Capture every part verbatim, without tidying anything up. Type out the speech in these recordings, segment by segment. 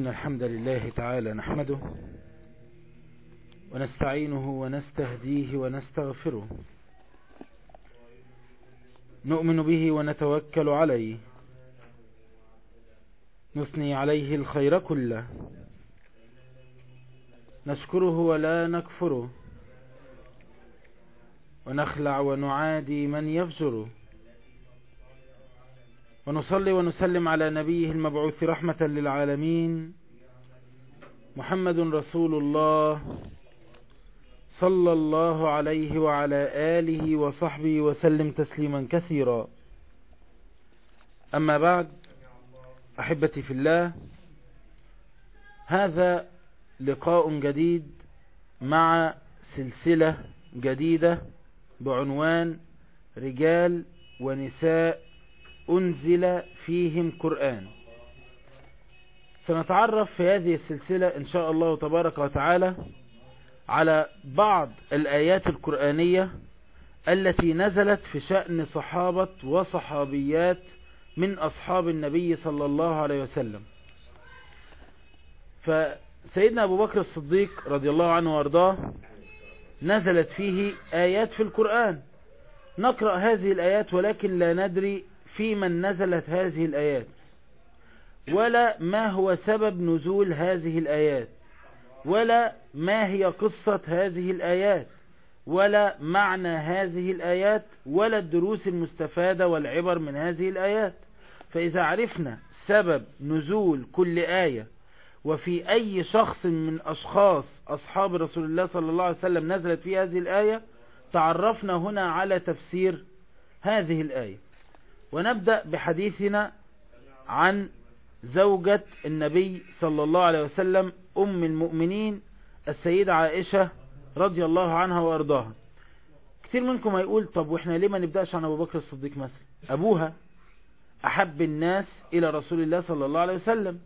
الحمد لله تعالى نحمده ونستعينه ونستهديه ونستغفره، نؤمن به ونتوكل عليه، نثني عليه الخير كله، نشكره ولا نكفره، ونخلع ونعادي من يفجره، ونصلي ونسلم على نبيه المبعوث رحمة للعالمين محمد رسول الله صلى الله عليه وعلى آله وصحبه وسلم تسليما كثيرا. أما بعد، أحبتي في الله، هذا لقاء جديد مع سلسلة جديدة بعنوان رجال ونساء أنزل فيهم قرآن. سنتعرف في هذه السلسلة إن شاء الله تبارك وتعالى على بعض الآيات القرآنية التي نزلت في شأن صحابة وصحابيات من أصحاب النبي صلى الله عليه وسلم. فسيدنا أبو بكر الصديق رضي الله عنه وارضاه نزلت فيه آيات في القرآن، نقرأ هذه الآيات ولكن لا ندري في من نزلت هذه الآيات، ولا ما هو سبب نزول هذه الآيات، ولا ما هي قصة هذه الآيات، ولا معنى هذه الآيات، ولا الدروس المستفادة والعبر من هذه الآيات. فإذا عرفنا سبب نزول كل آية وفي أي شخص من أشخاص أصحاب رسول الله صلى الله عليه وسلم نزلت في هذه الآية، تعرفنا هنا على تفسير هذه الآية. ونبدأ بحديثنا عن زوجة النبي صلى الله عليه وسلم أم المؤمنين السيدة عائشة رضي الله عنها وأرضاها. كتير منكم هيقول طب وإحنا ليه ما نبدأش عن أبو بكر الصديق مثلا؟ أبوها أحب الناس إلى رسول الله صلى الله عليه وسلم،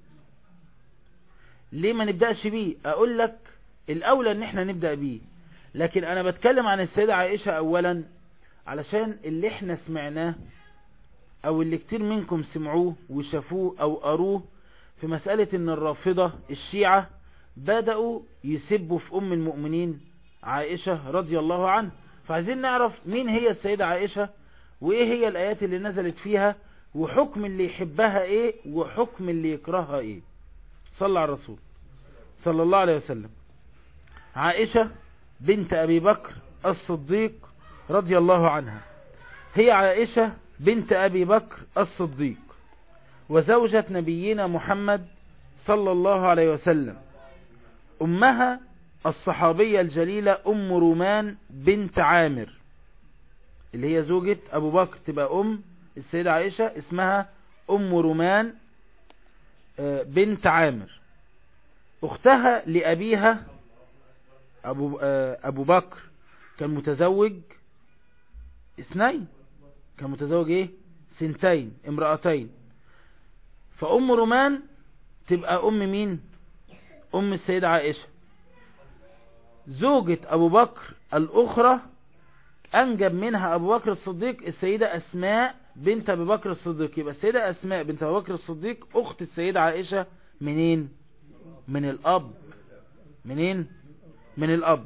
ليه ما نبدأش بيه؟ أقول لك الأولى أن احنا نبدأ بيه، لكن أنا بتكلم عن السيدة عائشة أولا علشان اللي احنا سمعناه او اللي كتير منكم سمعوه وشافوه او قروه في مسألة ان الرافضة الشيعة بدأوا يسبوا في ام المؤمنين عائشة رضي الله عنها. فعايزين نعرف مين هي السيدة عائشة، وايه هي الايات اللي نزلت فيها، وحكم اللي يحبها ايه، وحكم اللي يكرهها ايه. صلى على الرسول صلى الله عليه وسلم. عائشة بنت ابي بكر الصديق رضي الله عنها، هي عائشة بنت أبي بكر الصديق وزوجة نبينا محمد صلى الله عليه وسلم. أمها الصحابية الجليلة أم رومان بنت عامر، اللي هي زوجة أبو بكر، تبقى أم السيدة عائشة اسمها أم رومان بنت عامر. أختها لأبيها أبو, أبو بكر كان متزوج اثنين، كان متزوج ايه سنتين امرأتين. فأم رومان تبقى أم مين؟ أم السيدة عائشة. زوجة أبو بكر الأخرى أنجب منها أبو بكر الصديق السيدة أسماء بنت أبي بكر الصديق. يبقى السيدة أسماء بنت أبي بكر الصديق أخت السيدة عائشة منين؟ من الأب. منين؟ من الأب.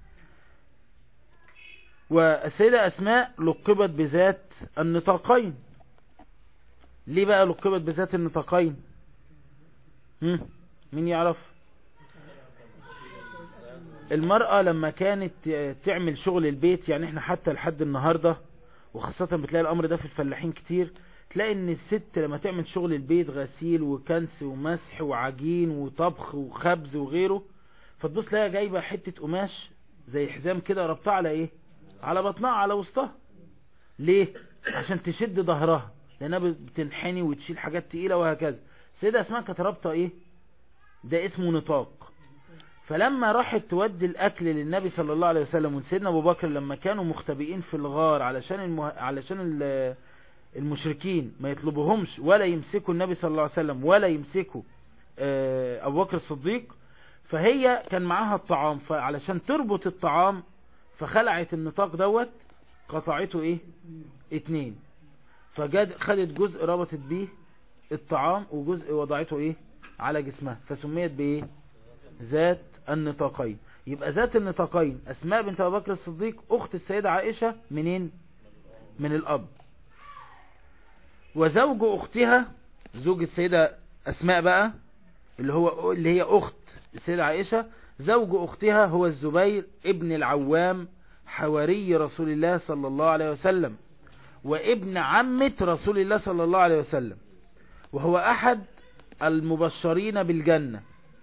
والسيدة أسماء لقبت بذات النطاقين. ليه بقى لقبت بذات النطاقين؟ مين يعرف؟ المرأة لما كانت تعمل شغل البيت، يعني احنا حتى لحد النهاردة وخاصة بتلاقي الأمر ده في الفلاحين كتير، تلاقي ان الست لما تعمل شغل البيت غسيل وكنس ومسح وعجين وطبخ وخبز وغيره، فتبص لها جايبة حتة قماش زي حزام كده ربطها على ايه؟ على بطنها، على وسطها. ليه؟ عشان تشد ظهرها، لانها بتنحني وتشيل حاجات تقيلة وهكذا. السيدة اسمها كانت رابطة ايه؟ ده اسمه نطاق. فلما راحت تودي الاكل للنبي صلى الله عليه وسلم وسيدنا ابو بكر لما كانوا مختبئين في الغار علشان المه... علشان المشركين ما يطلبوهمش ولا يمسكوا النبي صلى الله عليه وسلم ولا يمسكوا ابو بكر الصديق، فهي كان معاها الطعام، فعلشان تربط الطعام فخلعت النطاق دوت، قطعته ايه؟ اتنين. فجد خدت جزء ربطت بيه الطعام وجزء وضعته ايه؟ على جسمها فسميت بايه؟ ذات النطاقين. يبقى ذات النطاقين أسماء بنت أبي بكر الصديق أخت السيدة عائشة منين؟ من الأب. وزوج أختها، زوج السيدة أسماء بقى اللي هو اللي هي أخت السيدة عائشة، زوج أختها هو الزبير ابن العوام حواري رسول الله صلى الله عليه وسلم، وابن عمة رسول الله صلى الله عليه وسلم، وهو أحد المبشرين بالجنة.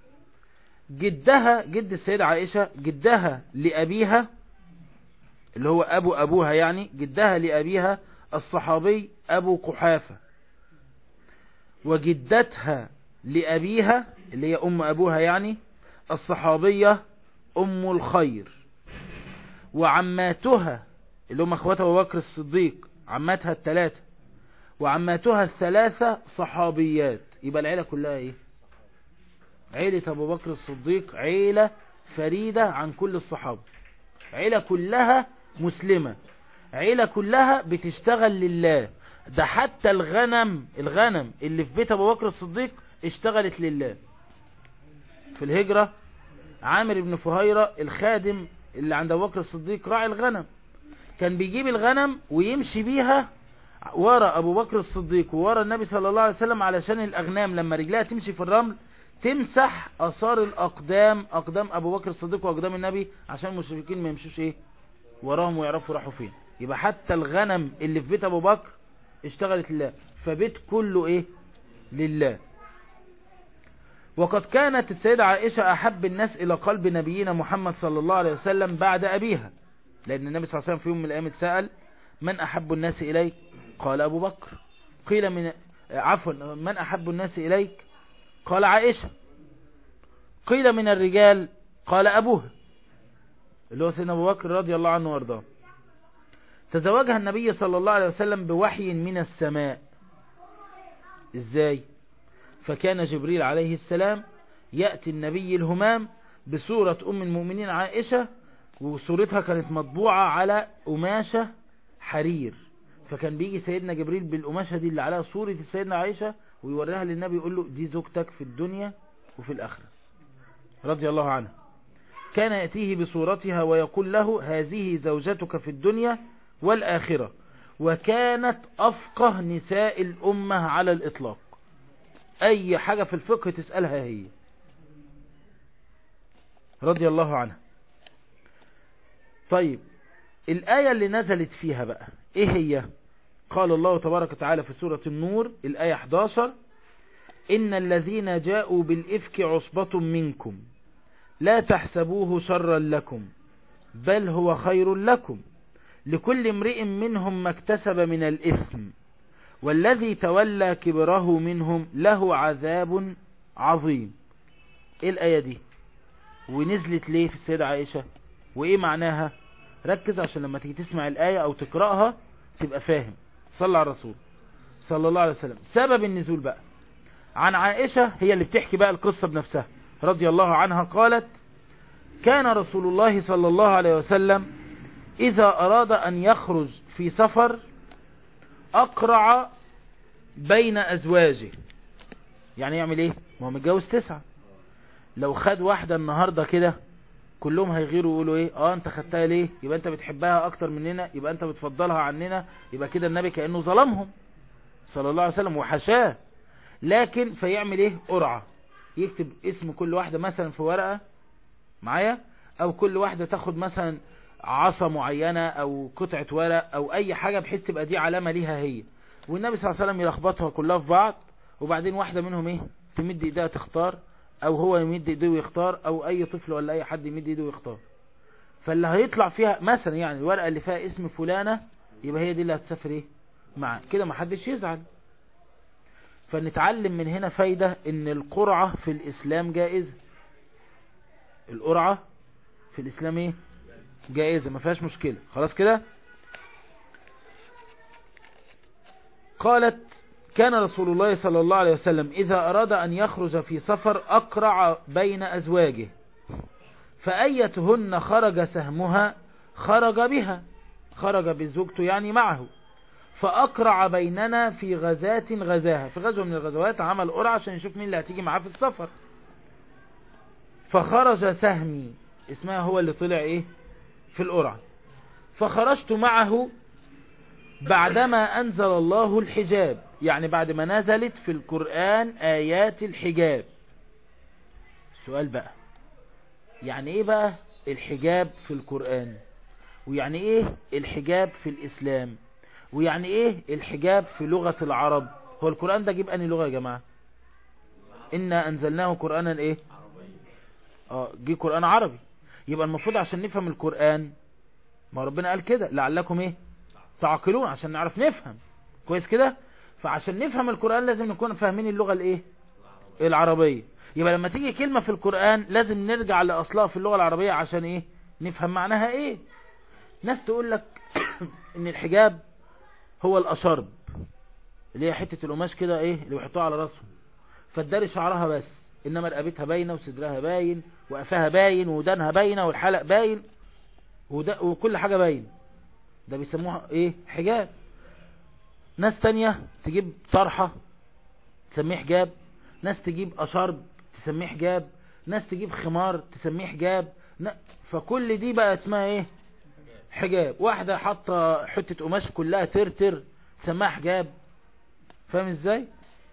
جدها، جد السيدة عائشة، جدها لأبيها اللي هو أبو أبوها يعني، جدها لأبيها الصحابي أبو قحافة، وجدتها لأبيها اللي هي أم أبوها يعني الصحابية أم الخير، وعماتها اللي هم أخواتها أبو بكر الصديق، عماتها الثلاثة وعماتها الثلاثة صحابيات. يبقى العيلة كلها إيه؟ عيلة أبو بكر الصديق عيلة فريدة عن كل الصحابة، عيلة كلها مسلمة، عيلة كلها بتشتغل لله. ده حتى الغنم الغنم اللي في بيت أبو بكر الصديق اشتغلت لله. في الهجرة عامر بن فهيرة الخادم اللي عند أبو بكر الصديق راعي الغنم، كان بيجيب الغنم ويمشي بيها ورا أبو بكر الصديق وورا النبي صلى الله عليه وسلم، علشان الأغنام لما رجلها تمشي في الرمل تمسح أثار الأقدام، أقدام أبو بكر الصديق وأقدام النبي، عشان المشركين ما يمشوش إيه وراهم ويعرفوا راحوا فين. يبقى حتى الغنم اللي في بيت أبو بكر اشتغلت لله، فبيت كله إيه؟ لله. وقد كانت السيدة عائشة أحب الناس إلى قلب نبينا محمد صلى الله عليه وسلم بعد أبيها، لأن النبي صلى الله عليه وسلم في يوم من الأيام اتسأل من أحب الناس إليك؟ قال أبو بكر. قيل من عفوا من أحب الناس إليك؟ قال عائشة. قيل من الرجال؟ قال أبوها اللي هو سيدنا أبو بكر رضي الله عنه وارضاه. تزوجها النبي صلى الله عليه وسلم بوحي من السماء. إزاي؟ فكان جبريل عليه السلام يأتي النبي الهمام بصورة أم المؤمنين عائشة، وصورتها كانت مطبوعة على قماشة حرير، فكان بيجي سيدنا جبريل بالقماشة دي اللي عليها صورة سيدنا عائشة ويوريها للنبي يقول له دي زوجتك في الدنيا وفي الآخرة رضي الله عنها. كان يأتيه بصورتها ويقول له هذه زوجتك في الدنيا والآخرة، وكانت أفقه نساء الأمة على الإطلاق، أي حاجة في الفقه تسألها هي رضي الله عنها. طيب الآية اللي نزلت فيها بقى إيه هي؟ قال الله تبارك وتعالى في سورة النور الآية إحدى عشر إن الذين جاءوا بالإفك عصبة منكم لا تحسبوه شرا لكم بل هو خير لكم لكل امرئ منهم ما اكتسب من الإثم والذي تولى كبره منهم له عذاب عظيم. ايه الآية دي ونزلت ليه في السيدة عائشة وايه معناها؟ ركز عشان لما تيجي تسمع الآية او تقرأها تبقى فاهم. صلى على الرسول صلى الله عليه وسلم. سبب النزول بقى عن عائشة، هي اللي بتحكي بقى القصة بنفسها رضي الله عنها. قالت كان رسول الله صلى الله عليه وسلم إذا أراد أن يخرج في سفر أقرع بين أزواجه. يعني يعمل إيه؟ ما هو متجوز تسعة، لو خد واحدة النهاردة كده كلهم هيغيروا ويقولوا إيه؟ آه أنت خدتها ليه؟ يبقى أنت بتحبها أكتر مننا، يبقى أنت بتفضلها عننا، يبقى كده النبي كأنه ظلمهم صلى الله عليه وسلم وحشاه. لكن فيعمل إيه؟ قرعة، يكتب اسم كل واحدة مثلا في ورقة معايا، أو كل واحدة تاخد مثلا عصا معينة أو قطعة ورق أو أي حاجة بحيث تبقى دي علامة ليها هي، والنبي صلى الله عليه وسلم يلخبطها كلها في بعض، وبعدين واحدة منهم إيه تمد إيديها تختار، أو هو يمد إيديه ويختار، أو أي طفل ولا أي حد يمد إيديه ويختار. فاللي هيطلع فيها مثلا يعني الورقة اللي فيها اسم فلانة يبقى هي دي اللي هتسافر إيه معاه كده، ما حدش يزعل. فنتعلم من هنا فايدة إن القرعة في الإسلام جائزة. القرعة في الإسلام إيه؟ جائزة، ما فيهاش مشكلة. خلاص كده. قالت كان رسول الله صلى الله عليه وسلم إذا أراد أن يخرج في سفر أقرع بين أزواجه فأيتهن خرج سهمها خرج بها، خرج بزوجته يعني معه، فأقرع بيننا في غزاة غزاها، في غزوة من الغزوات عمل قرعة عشان يشوف مين اللي هتيجي معاه في السفر. فخرج سهمي، اسمها هو اللي طلع ايه في القرعة. فخرجت معه بعدما أنزل الله الحجاب، يعني بعد ما نزلت في القرآن آيات الحجاب. السؤال بقى، يعني ايه بقى الحجاب في القرآن؟ ويعني ايه الحجاب في الإسلام؟ ويعني ايه الحجاب في لغة العرب؟ هو القرآن ده جيب أنهي لغة يا جماعة؟ إنا أنزلناه قرآنا ايه؟ اه جي قرآن عربي. يبقى المفروض عشان نفهم القرآن، ما ربنا قال كده لعلكم ايه تعقلون، عشان نعرف نفهم كويس كده. فعشان نفهم القرآن لازم نكون فاهمين اللغة الايه العربية. يبقى لما تيجي كلمة في القرآن لازم نرجع لأصلها في اللغة العربية عشان ايه نفهم معناها ايه. ناس تقول لك ان الحجاب هو الأشرب، اللي هي حتة القماش كده ايه اللي بيحطوها على راسهم، فتداري شعرها بس، انما رقبتها باينة وصدرها باين وقفاها باين ودانها باينة والحلق باين وكل حاجة باين، ده بيسموها ايه حجاب. ناس تانية تجيب طرحة تسميه حجاب، ناس تجيب أشرب تسميه حجاب، ناس تجيب خمار تسميه حجاب، فكل دي بقى اسمها ايه حجاب. واحدة حاطة حتة قماش كلها ترتر تسميها حجاب. فاهم ازاي؟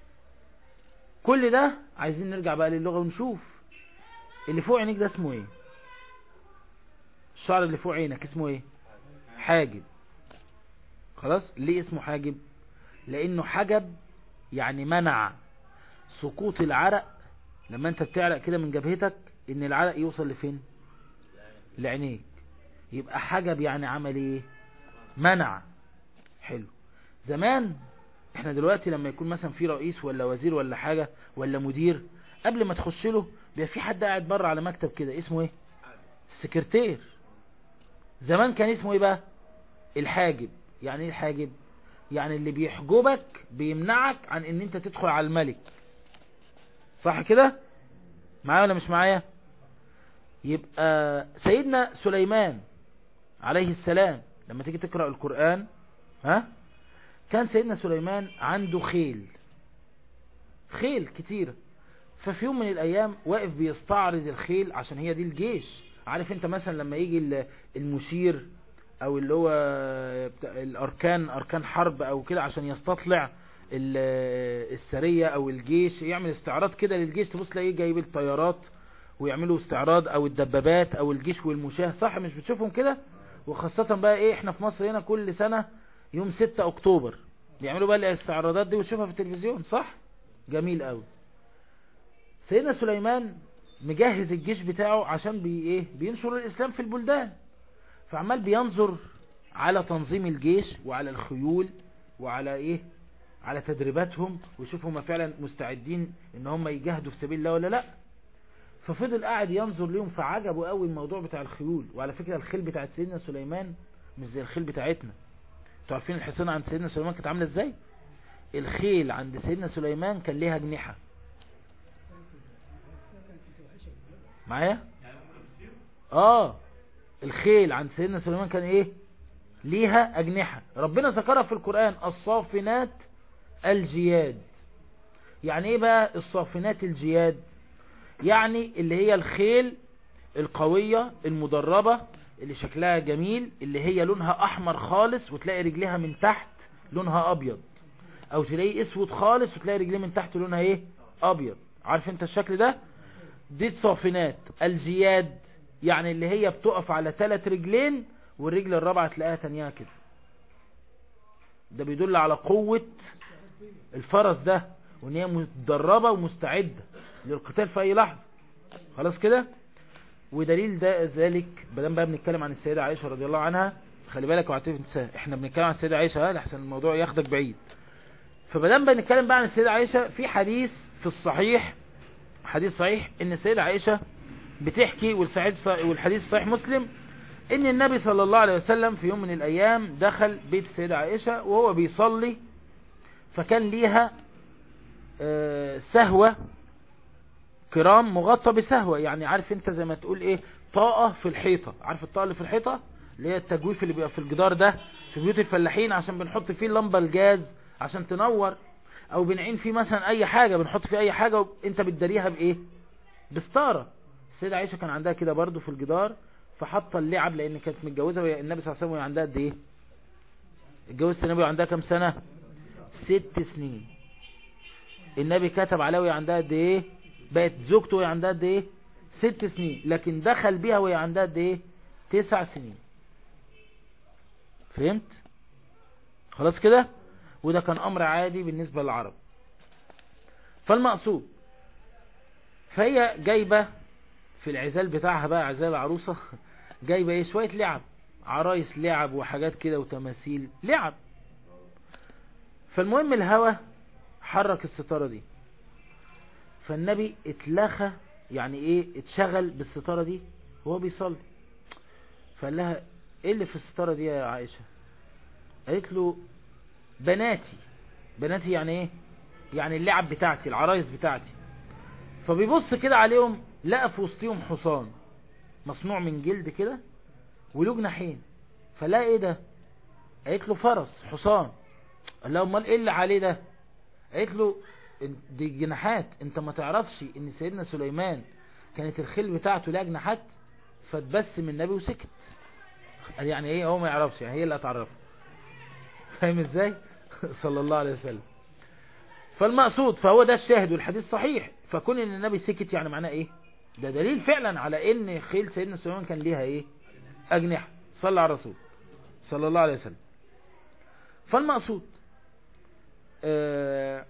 كل ده عايزين نرجع بقى للغة ونشوف اللي فوق عينيك ده اسمه ايه. الشعر اللي فوق عينك اسمه ايه؟ حاجب. خلاص. ليه اسمه حاجب؟ لانه حجب يعني منع سقوط العرق. لما انت بتعرق كده من جبهتك ان العرق يوصل لفين؟ لعينيك. يبقى حجب يعني عمل ايه؟ منع. حلو. زمان احنا دلوقتي لما يكون مثلا في رئيس ولا وزير ولا حاجة ولا مدير، قبل ما تخش له بيبقى في حد قاعد بره على مكتب كده اسمه ايه؟ السكرتير. زمان كان اسمه ايه بقى؟ الحاجب. يعني ايه الحاجب؟ يعني اللي بيحجبك بيمنعك عن ان انت تدخل على الملك. صح كده؟ معايا ولا مش معايا؟ يبقى سيدنا سليمان عليه السلام لما تيجي تقرأ القرآن، ها، كان سيدنا سليمان عنده خيل خيل كتير. ففي يوم من الايام واقف بيستعرض الخيل عشان هي دي الجيش. عارف انت مثلا لما يجي المشير او اللي هو الاركان اركان حرب او كده عشان يستطلع السرية او الجيش، يعمل استعراض كده للجيش، تبص تلاقيه جايب الطيارات ويعملوا استعراض او الدبابات او الجيش والمشاة. صح مش بتشوفهم كده؟ وخاصة بقى ايه احنا في مصر هنا كل سنة يوم ستة اكتوبر بيعملوا بقى الاستعراضات دي وتشوفها في التلفزيون. صح؟ جميل قوي. سيدنا سليمان مجهز الجيش بتاعه عشان بي ايه بينشر الاسلام في البلدان، فعمال بينظر على تنظيم الجيش وعلى الخيول وعلى ايه على تدريباتهم ويشوف هم فعلا مستعدين ان هم يجاهدوا في سبيل الله ولا لا. ففضل قاعد ينظر ليهم فعجبوا قوي الموضوع بتاع الخيول. وعلى فكرة الخيل بتاعت سيدنا سليمان مش زي الخيل بتاعتنا. انتوا عارفين الحصانة عند سيدنا سليمان كانت عاملة ازاي؟ الخيل عند سيدنا سليمان كان ليها أجنحة. معايا؟ اه الخيل عند سيدنا سليمان كان ايه؟ ليها أجنحة. ربنا ذكرها في القرآن الصافنات الجياد. يعني ايه بقى الصافنات الجياد؟ يعني اللي هي الخيل القوية المدربة اللي شكلها جميل، اللي هي لونها احمر خالص وتلاقي رجلها من تحت لونها ابيض، او تلاقي اسود خالص وتلاقي رجليه من تحت لونها ايه؟ ابيض. عارف انت الشكل ده؟ دي الصافنات الجياد. يعني اللي هي بتقف على ثلاث رجلين والرجل الرابعة تلاقيها تانيها كده. ده بيدل على قوة الفرس ده وان هي متدربة ومستعدة للقتال في اي لحظة. خلاص كده. ودليل ده ذلك بدل بقى بنتكلم عن السيدة عائشة رضي الله عنها. خلي بالك وعطيف انتساه احنا بنتكلم عن السيدة عائشة لحسن الموضوع ياخدك بعيد. فبدل بقى نتكلم بقى عن السيدة عائشة، في حديث في الصحيح، حديث صحيح ان السيدة عائشة بتحكي، والحديث صحيح مسلم، ان النبي صلى الله عليه وسلم في يوم من الايام دخل بيت السيدة عائشة وهو بيصلي، فكان ليها سهوة كرام مغطى بسهوة. يعني عارف انت زي ما تقول ايه طاقة في الحيطة. عارف الطاقة اللي في الحيطة اللي هي التجويف اللي بيبقى في الجدار ده في بيوت الفلاحين عشان بنحط فيه اللمبة الجاز عشان تنور، او بنعين فيه مثلا اي حاجة، بنحط فيه اي حاجة وانت بتداريها بايه؟ بستارة. السيدة عائشة كان عندها كده برضو في الجدار، فحط اللعب لان كانت متجوزة وهي النبي صلى الله عليه وسلم وهي عندها قد ايه؟ اتجوزت النبي وعندها كام سنة؟ ست سنين. النبي كتب عليها وهي عندها قد ايه؟ بقت زوجته وهي عندها قد ايه؟ ست سنين، لكن دخل بيها وهي عندها قد ايه؟ تسع سنين. فهمت؟ خلاص كده. وده كان امر عادي بالنسبة للعرب. فالمقصود، فهي جايبة في العزال بتاعها بقى، عزال العروسة، جايبة ايه؟ شوية لعب، عرايس لعب وحاجات كده وتماثيل لعب. فالمهم الهوى حرك الستارة دي، فالنبي اتلخى، يعني ايه؟ اتشغل بالستارة دي وهو بيصلي. فقال لها ايه اللي في الستارة دي يا عائشة؟ قالت له بناتي. بناتي يعني ايه؟ يعني اللعب بتاعتي، العرايس بتاعتي. فبيبص كده عليهم، لقى في وسطهم حصان مصنوع من جلد كده وله جناحين. فلا ايه ده؟ قالت له فرس، حصان. قال له امال ايه اللي عليه ده؟ قالت له دي جناحات، انت ما تعرفش ان سيدنا سليمان كانت الخيل بتاعته لها جناحات؟ فتبسم النبي وسكت. قال يعني ايه هو ما يعرفش؟ يعني هي اللي هتعرفه. فاهم ازاي؟ صلى الله عليه وسلم. فالمقصود، فهو ده الشاهد والحديث صحيح. فكون ان النبي سكت يعني معناه ايه؟ ده دليل فعلا على ان خيل سيدنا سليمان كان ليها ايه؟ اجنحة. صلى على الرسول صلى الله عليه وسلم. فالمقصود آه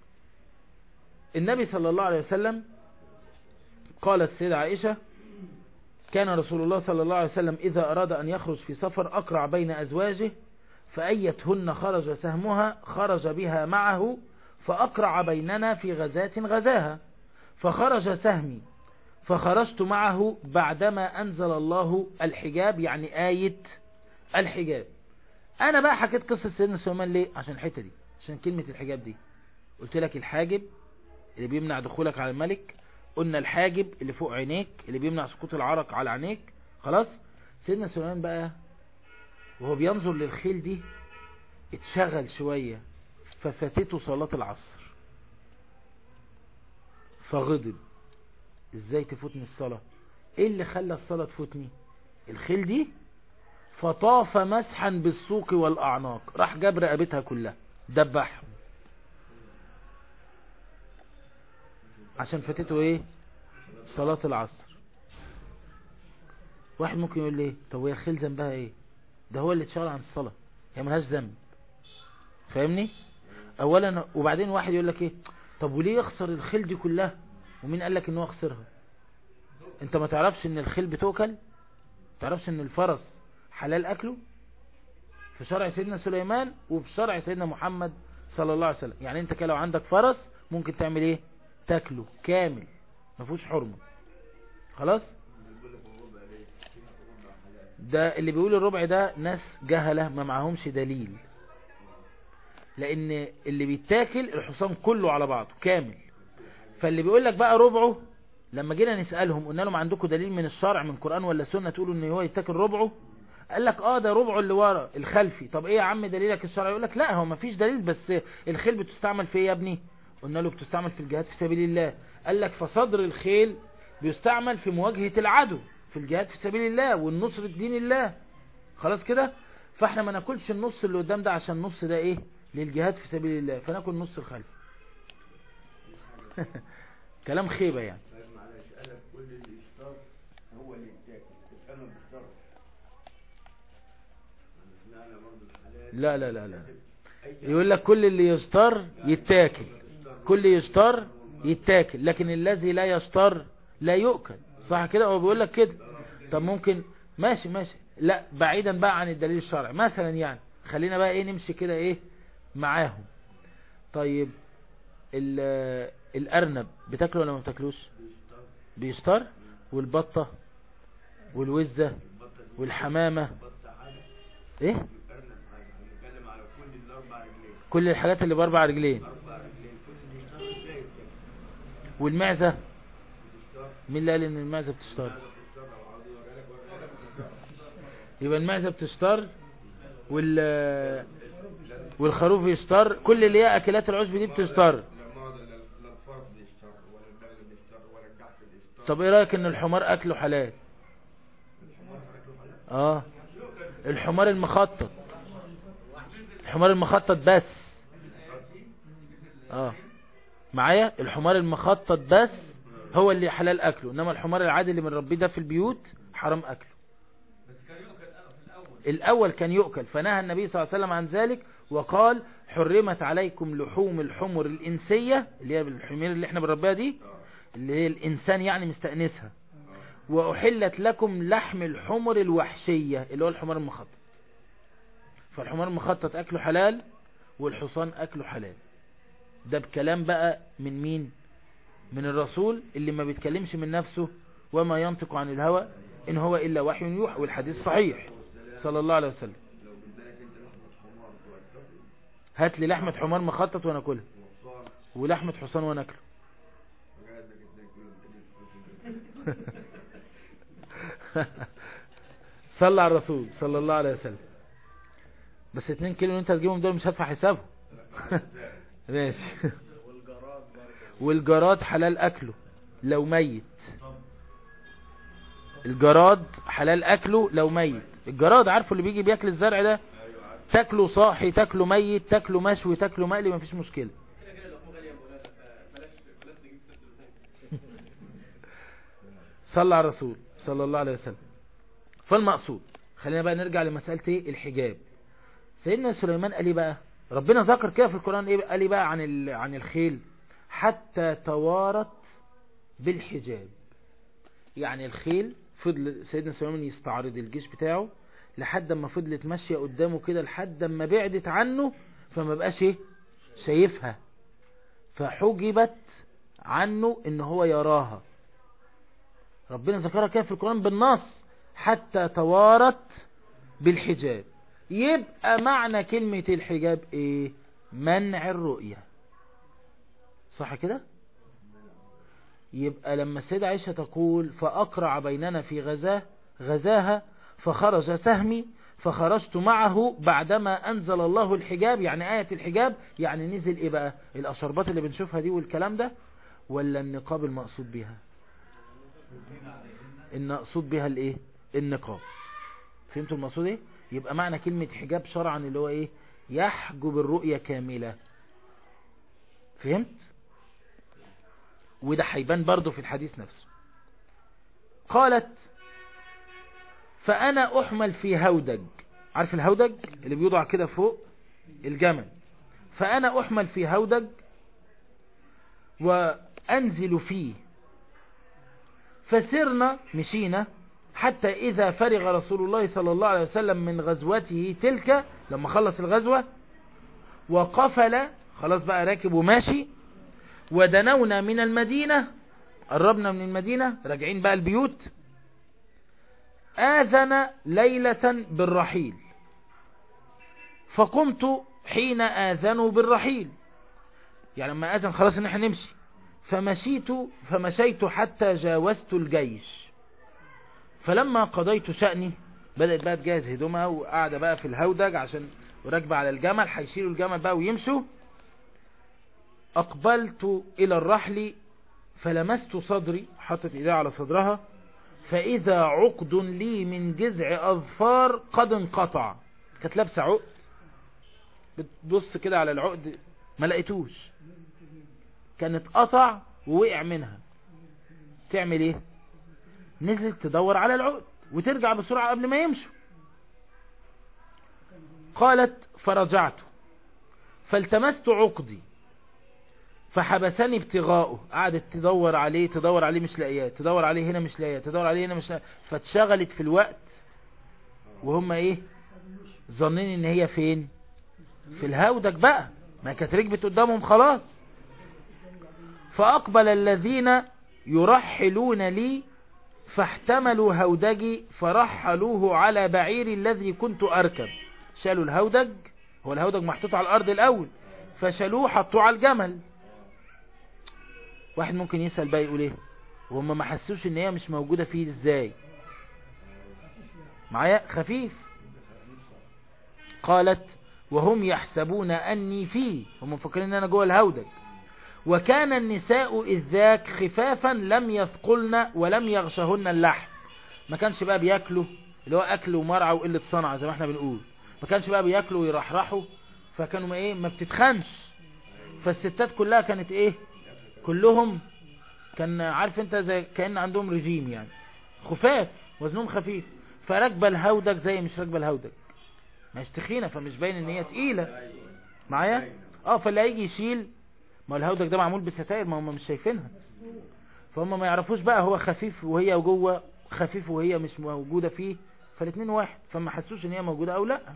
النبي صلى الله عليه وسلم، قالت السيدة عائشة: كان رسول الله صلى الله عليه وسلم إذا أراد أن يخرج في سفر أقرع بين أزواجه، فأيتهن خرج سهمها خرج بها معه، فأقرع بيننا في غزاة غزاها، فخرج سهمي فخرجت معه بعدما أنزل الله الحجاب، يعني آية الحجاب. أنا بقى حكيت قصة سيدنا سليمان ليه؟ عشان الحتة دي، عشان كلمة الحجاب دي. قلت لك الحاجب اللي بيمنع دخولك على الملك، قلنا الحاجب اللي فوق عينيك اللي بيمنع سقوط العرق على عينيك. خلاص. سيدنا سليمان بقى وهو بينظر للخيل دي اتشغل شوية، ففاتته صلاة العصر، فغضب: ازاي تفوتني الصلاة؟ ايه اللي خلى الصلاة تفوتني؟ الخيل دي. فطاف مسحا بالسوق والأعناق، راح جاب رقبتها كلها دبحهم، عشان فاتته ايه؟ صلاة العصر. واحد ممكن يقول ليه طب وهي الخيل ذنبها ايه؟ ده هو اللي اتشغل عن الصلاة، هي ملهاش ذنب. فاهمني؟ اولا. وبعدين واحد يقول لك ايه طب وليه يخسر الخيل دي كلها؟ ومين قال لك ان هو خسرها؟ انت ما تعرفش ان الخيل بتوكل؟ ما تعرفش ان الفرس حلال اكله في شرع سيدنا سليمان وفي شرع سيدنا محمد صلى الله عليه وسلم؟ يعني انت لو عندك فرس ممكن تعمل ايه؟ تاكله كامل، ما فيهوش حرمه. خلاص. ده اللي بيقول الربع ده ناس جهلة ما معهمش دليل، لان اللي بيتاكل الحصان كله على بعضه كامل. فاللي بيقول لك بقى ربعه، لما جينا نسألهم قلنا لهم عندكم دليل من الشرع من القرآن ولا السنة تقولوا ان هو يتاكل ربعه؟ قال لك اه ده ربعه اللي ورا الخلفي. طب ايه يا عم دليلك الشرع؟ يقول لك لا هو ما فيش دليل، بس الخيل بتستعمل في ايه يا ابني؟ قلنا له بتستعمل في الجهاد في سبيل الله. قال لك فصدر الخيل بيستعمل في مواجهة العدو في الجهاد في سبيل الله والنصر دين الله. خلاص كده. فاحنا ما ناكلش النص اللي قدام ده عشان النص ده ايه؟ للجهاد في سبيل الله، فناكل نص الخلف. كلام خيبة يعني. لا لا لا لا يقول لك كل اللي يشتر يتاكل، كل يشتر يتاكل، لكن الذي لا يشتر لا يؤكل. صح كده؟ هو بيقول لك كده. طب ممكن ماشي ماشي. لا بعيدا بقى عن الدليل الشرعي مثلا، يعني خلينا بقى ايه نمشي كده ايه معاهم. طيب الارنب بتاكله ولا ما بتاكلوش؟ بيشتر. والبطة والوزة والحمامة ايه؟ كل الحاجات اللي باربع رجلين. والمعزة مين اللي قال ان المعزة بتشتر؟ يبقى المعزة بتشتر وال والخروف يشتر، كل اللي هي اكلات العشب دي بتشتر. طب ايه رأيك ان الحمار اكله حلال؟ اه الحمار المخطط، الحمار المخطط بس، اه معايا، الحمار المخطط بس هو اللي حلال اكله، انما الحمار العادي اللي بنربيه ده في البيوت حرام اكله. الاول كان يؤكل، فنهى النبي صلى الله عليه وسلم عن ذلك وقال حرمت عليكم لحوم الحمر الانسية، اللي هي الحمير اللي احنا بنربيها دي، اللي هي الانسان يعني مستأنسها، واحلت لكم لحم الحمر الوحشية اللي هو الحمار المخطط. فالحمار المخطط اكله حلال والحصان اكله حلال. ده بكلام بقى من مين؟ من الرسول اللي ما بيتكلمش من نفسه، وما ينطق عن الهوى إن هو إلا وحي يوحى، والحديث صحيح صلى الله عليه وسلم. هات لي لحمة حمار مخطط وناكلها، ولحمة حصان وناكله. صلى على الرسول صلى الله عليه وسلم. بس اتنين كيلو اللي انت تجيبهم دول مش هدفع حسابهم. ماشي. والجراد حلال اكله لو ميت، الجراد حلال اكله لو ميت. الجراد عارفه اللي بيجي بياكل الزرع ده، تاكله صاحي تاكله ميت تاكله مشوي تاكله مقلي مفيش مشكلة. صلى على الرسول صلى الله عليه وسلم. فالمقصود، خلينا بقى نرجع لمسألة ايه الحجاب. سيدنا سليمان قال لي بقى، ربنا ذكر كده في القرآن ايه، قال لي بقى عن عن الخيل حتى توارت بالحجاب. يعني الخيل فضل سيدنا سليمان يستعرض الجيش بتاعه لحد ما فضلت ماشية قدامه كده، لحد ما بعدت عنه فما بقاش ايه شايفها، فحجبت عنه ان هو يراها. ربنا ذكرها كده في القرآن بالنص، حتى توارت بالحجاب. يبقى معنى كلمة الحجاب ايه؟ منع الرؤية، صح كده؟ يبقى لما السيدة عائشة تقول فأقرع بيننا في غزاه غزاها فخرج سهمي فخرجت معه بعدما أنزل الله الحجاب، يعني آية الحجاب، يعني نزل إيه بقى؟ الأشربات اللي بنشوفها دي والكلام ده، ولا النقاب المقصود بها؟ المقصود بها الإيه؟ النقاب. فهمتوا المقصود إيه؟ يبقى معنى كلمة حجاب شرعا اللي هو إيه؟ يحجب الرؤية كاملة. فهمت؟ وده هيبان برضو في الحديث نفسه. قالت فأنا أحمل في هودج، عارف الهودج اللي بيوضع كده فوق الجمل، فأنا أحمل في هودج وأنزل فيه، فسرنا مشينا حتى إذا فرغ رسول الله صلى الله عليه وسلم من غزوته تلك، لما خلص الغزوة وقفل خلاص بقى راكب وماشي، ودنونا من المدينة، قربنا من المدينة راجعين بقى البيوت، آذن ليلة بالرحيل، فقمت حين آذنوا بالرحيل، يعني لما آذن خلاص ان احنا نمشي، فمشيت فمشيت حتى جاوزت الجيش، فلما قضيت شأني، بدأت بقى تجهز هدومها وقاعدة بقى في الهودج عشان وراكبة على الجمل، هيشيلوا الجمل بقى ويمشوا، أقبلت إلى الرحل فلمست صدري، حطت إيدي على صدرها، فإذا عقد لي من جذع أظفار قد انقطع. كانت لابسة عقد، بتبص كده على العقد ما لقيتوش، كانت قطع ووقع منها. تعمل ايه؟ نزلت تدور على العقد وترجع بسرعة قبل ما يمشوا. قالت فرجعت فالتمست عقدي فحبسني ابتغاؤه، قعدت تدور عليه تدور عليه مش لاقياه، تدور عليه هنا مش لاقياه، تدور عليه هنا مش لاقياه، فاتشغلت في الوقت وهم ايه ظنين ان هي فين؟ في الهودج بقى، ما كانت ركبت قدامهم خلاص. فأقبل الذين يرحلون لي فاحتملوا هودجي فرحلوه على بعيري الذي كنت أركب. شالوا الهودج، هو الهودج محطوط على الأرض الأول، فشالوه حطوه على الجمل. واحد ممكن يسأل بقى يقول ايه، وهم ما حسوش ان هي مش موجودة فيه ازاي؟ معايا خفيف. قالت وهم يحسبون أني فيه، هم مفكرين أن أنا جوه الهودج. وكان النساء إذ ذاك خفافا لم يثقلن ولم يغشهن اللحم، ما كانش بقى بياكلوا اللي هو أكل ومرعى وقلة صنعة زي ما احنا بنقول، ما كانش بقى بياكلوا ويرحرحوا، فكانوا ما ايه ما بتتخنش. فالستات كلها كانت ايه كلهم كان عارف انت زي كأن عندهم رجيم يعني، خفاف وزنهم خفيف، فراكبه الهودج زي مش راكبه الهودج، مش تخينه فمش باين ان هي تقيله معايا. اه فاللي هيجي يشيل، ما الهودج ده معمول بستائر، ما هم مش شايفينها، فهم ما يعرفوش بقى هو خفيف وهي جوه، خفيف وهي مش موجوده فيه، فالاثنين واحد، فما حسوش ان هي موجوده او لا.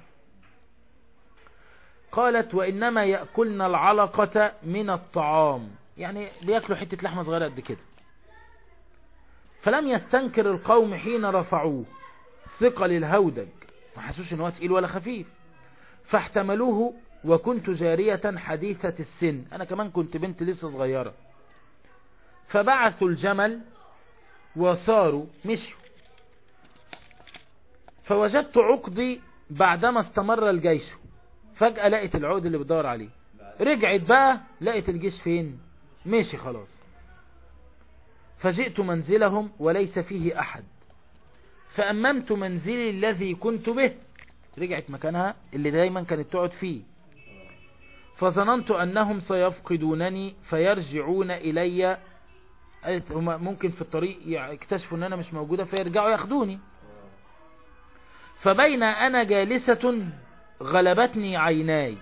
قالت وإنما يأكلن العلقة من الطعام، يعني بيأكلوا حتة لحمة صغيرة قد كده. فلم يستنكر القوم حين رفعوه ثقل الهودج، ما حسوش ان هو تقيل ولا خفيف، فاحتملوه. وكنت جارية حديثة السن، انا كمان كنت بنت لسه صغيرة. فبعثوا الجمل وصاروا مشوا. فوجدت عقدي بعدما استمر الجيش، فجأة لقيت العقد اللي بتدور عليه، رجعت بقى لقيت الجيش فين، ماشي خلاص. فجئت منزلهم وليس فيه أحد، فأممت منزلي الذي كنت به، رجعت مكانها اللي دايما كانت تقعد فيه. فظننت أنهم سيفقدونني فيرجعون إلي، قالت هم ممكن في الطريق يكتشفوا أن أنا مش موجودة فيرجعوا ياخدوني. فبين أنا جالسة غلبتني عيناي،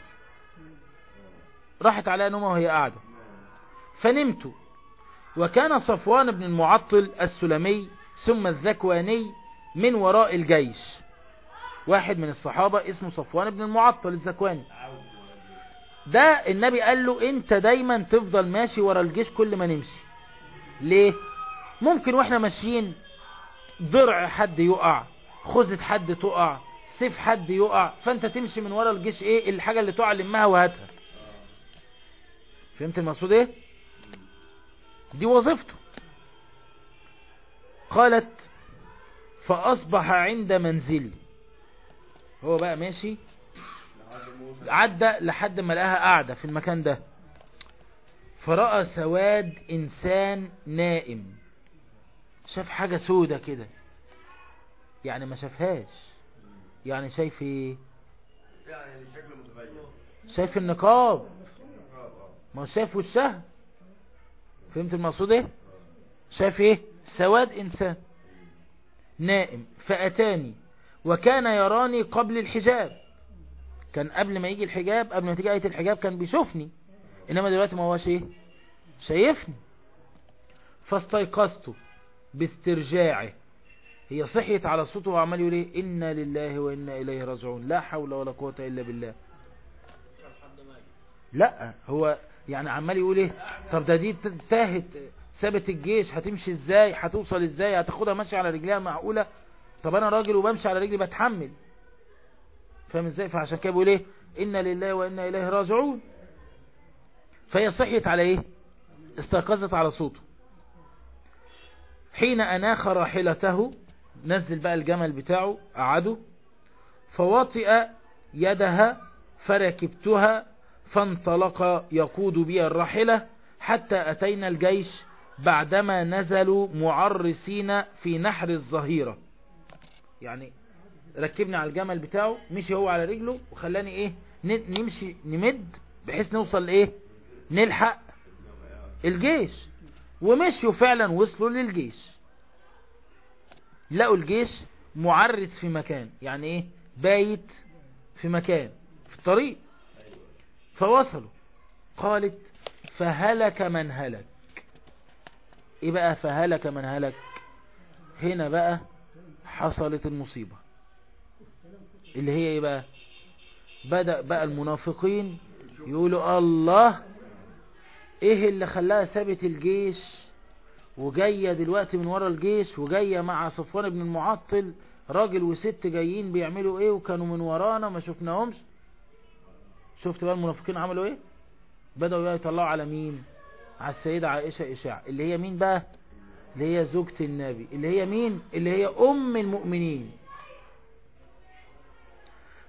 راحت على نومة وهي قاعدة، فنمت. وكان صفوان بن المعطل السلمي ثم الذكواني من وراء الجيش، واحد من الصحابة اسمه صفوان بن المعطل الذكواني ده، النبي قال له انت دايما تفضل ماشي ورا الجيش كل ما نمشي. ليه؟ ممكن واحنا ماشيين ضرع حد يقع، خوذة حد تقع، سيف حد يقع، فانت تمشي من ورا الجيش ايه الحاجة اللي تقع لمها وهاتها. فهمت المقصود ايه؟ دي وظيفته. قالت فأصبح عند منزلي، هو بقى ماشي عدى لحد ما لقاها قاعدة في المكان ده، فرأى سواد إنسان نائم، شاف حاجة سودة كده، يعني ما شافهاش، يعني شايف ايه، شايف النقاب، ما شايف وشها. فهمت المقصود ايه؟ شايف ايه؟ سواد إنسان نائم. فأتاني وكان يراني قبل الحجاب، كان قبل ما يجي الحجاب، قبل ما تيجي آية الحجاب كان بيشوفني، إنما دلوقتي ما هوش ايه شايفني. فاستيقظت باسترجاعه، هي صحيت على صوته وعمال يقول ايه إنا لله وإنا إليه راجعون، لا حول ولا قوة إلا بالله. لا هو يعني عمال يقول ايه، طب ده دي تاهت سابت الجيش، هتمشي ازاي، هتوصل ازاي، هتاخدها ماشي على رجليها معقولة، طب انا راجل وبمشي على رجلي بتحمل، فاهم ازاي؟ فعشان كده بيقول ايه إنا لله وإنا إليه راجعون. فهي صحيت على ايه، استيقظت على صوته. حين أناخ راحلته، نزل بقى الجمل بتاعه قعده، فوطئ يدها فركبتها، فانطلق يقود بي الراحلة حتى أتينا الجيش، بعدما نزلوا معرسين في نحر الظهيرة، يعني ركبني على الجمل بتاعه، مشي هو على رجله وخلاني ايه نمشي نمد بحيث نوصل ايه نلحق الجيش. ومشيوا فعلا وصلوا للجيش، لقوا الجيش معرس في مكان، يعني ايه بايت في مكان في الطريق. فوصلوا. قالت فهلك من هلك. ايه بقى فهلك من هلك؟ هنا بقى حصلت المصيبة اللي هي ايه بقى، بدأ بقى المنافقين يقولوا الله ايه اللي خلاها سابت الجيش وجاية دلوقتي من ورا الجيش، وجاية مع صفوان بن المعطل، راجل وست جايين بيعملوا ايه وكانوا من ورانا ما شفناهمش. شفت بقى المنافقين عملوا ايه، بدأوا يطلعوا على مين، على السيدة عائشة إشاع، اللي هي مين بقى، اللي هي زوجة النبي، اللي هي مين، اللي هي أم المؤمنين.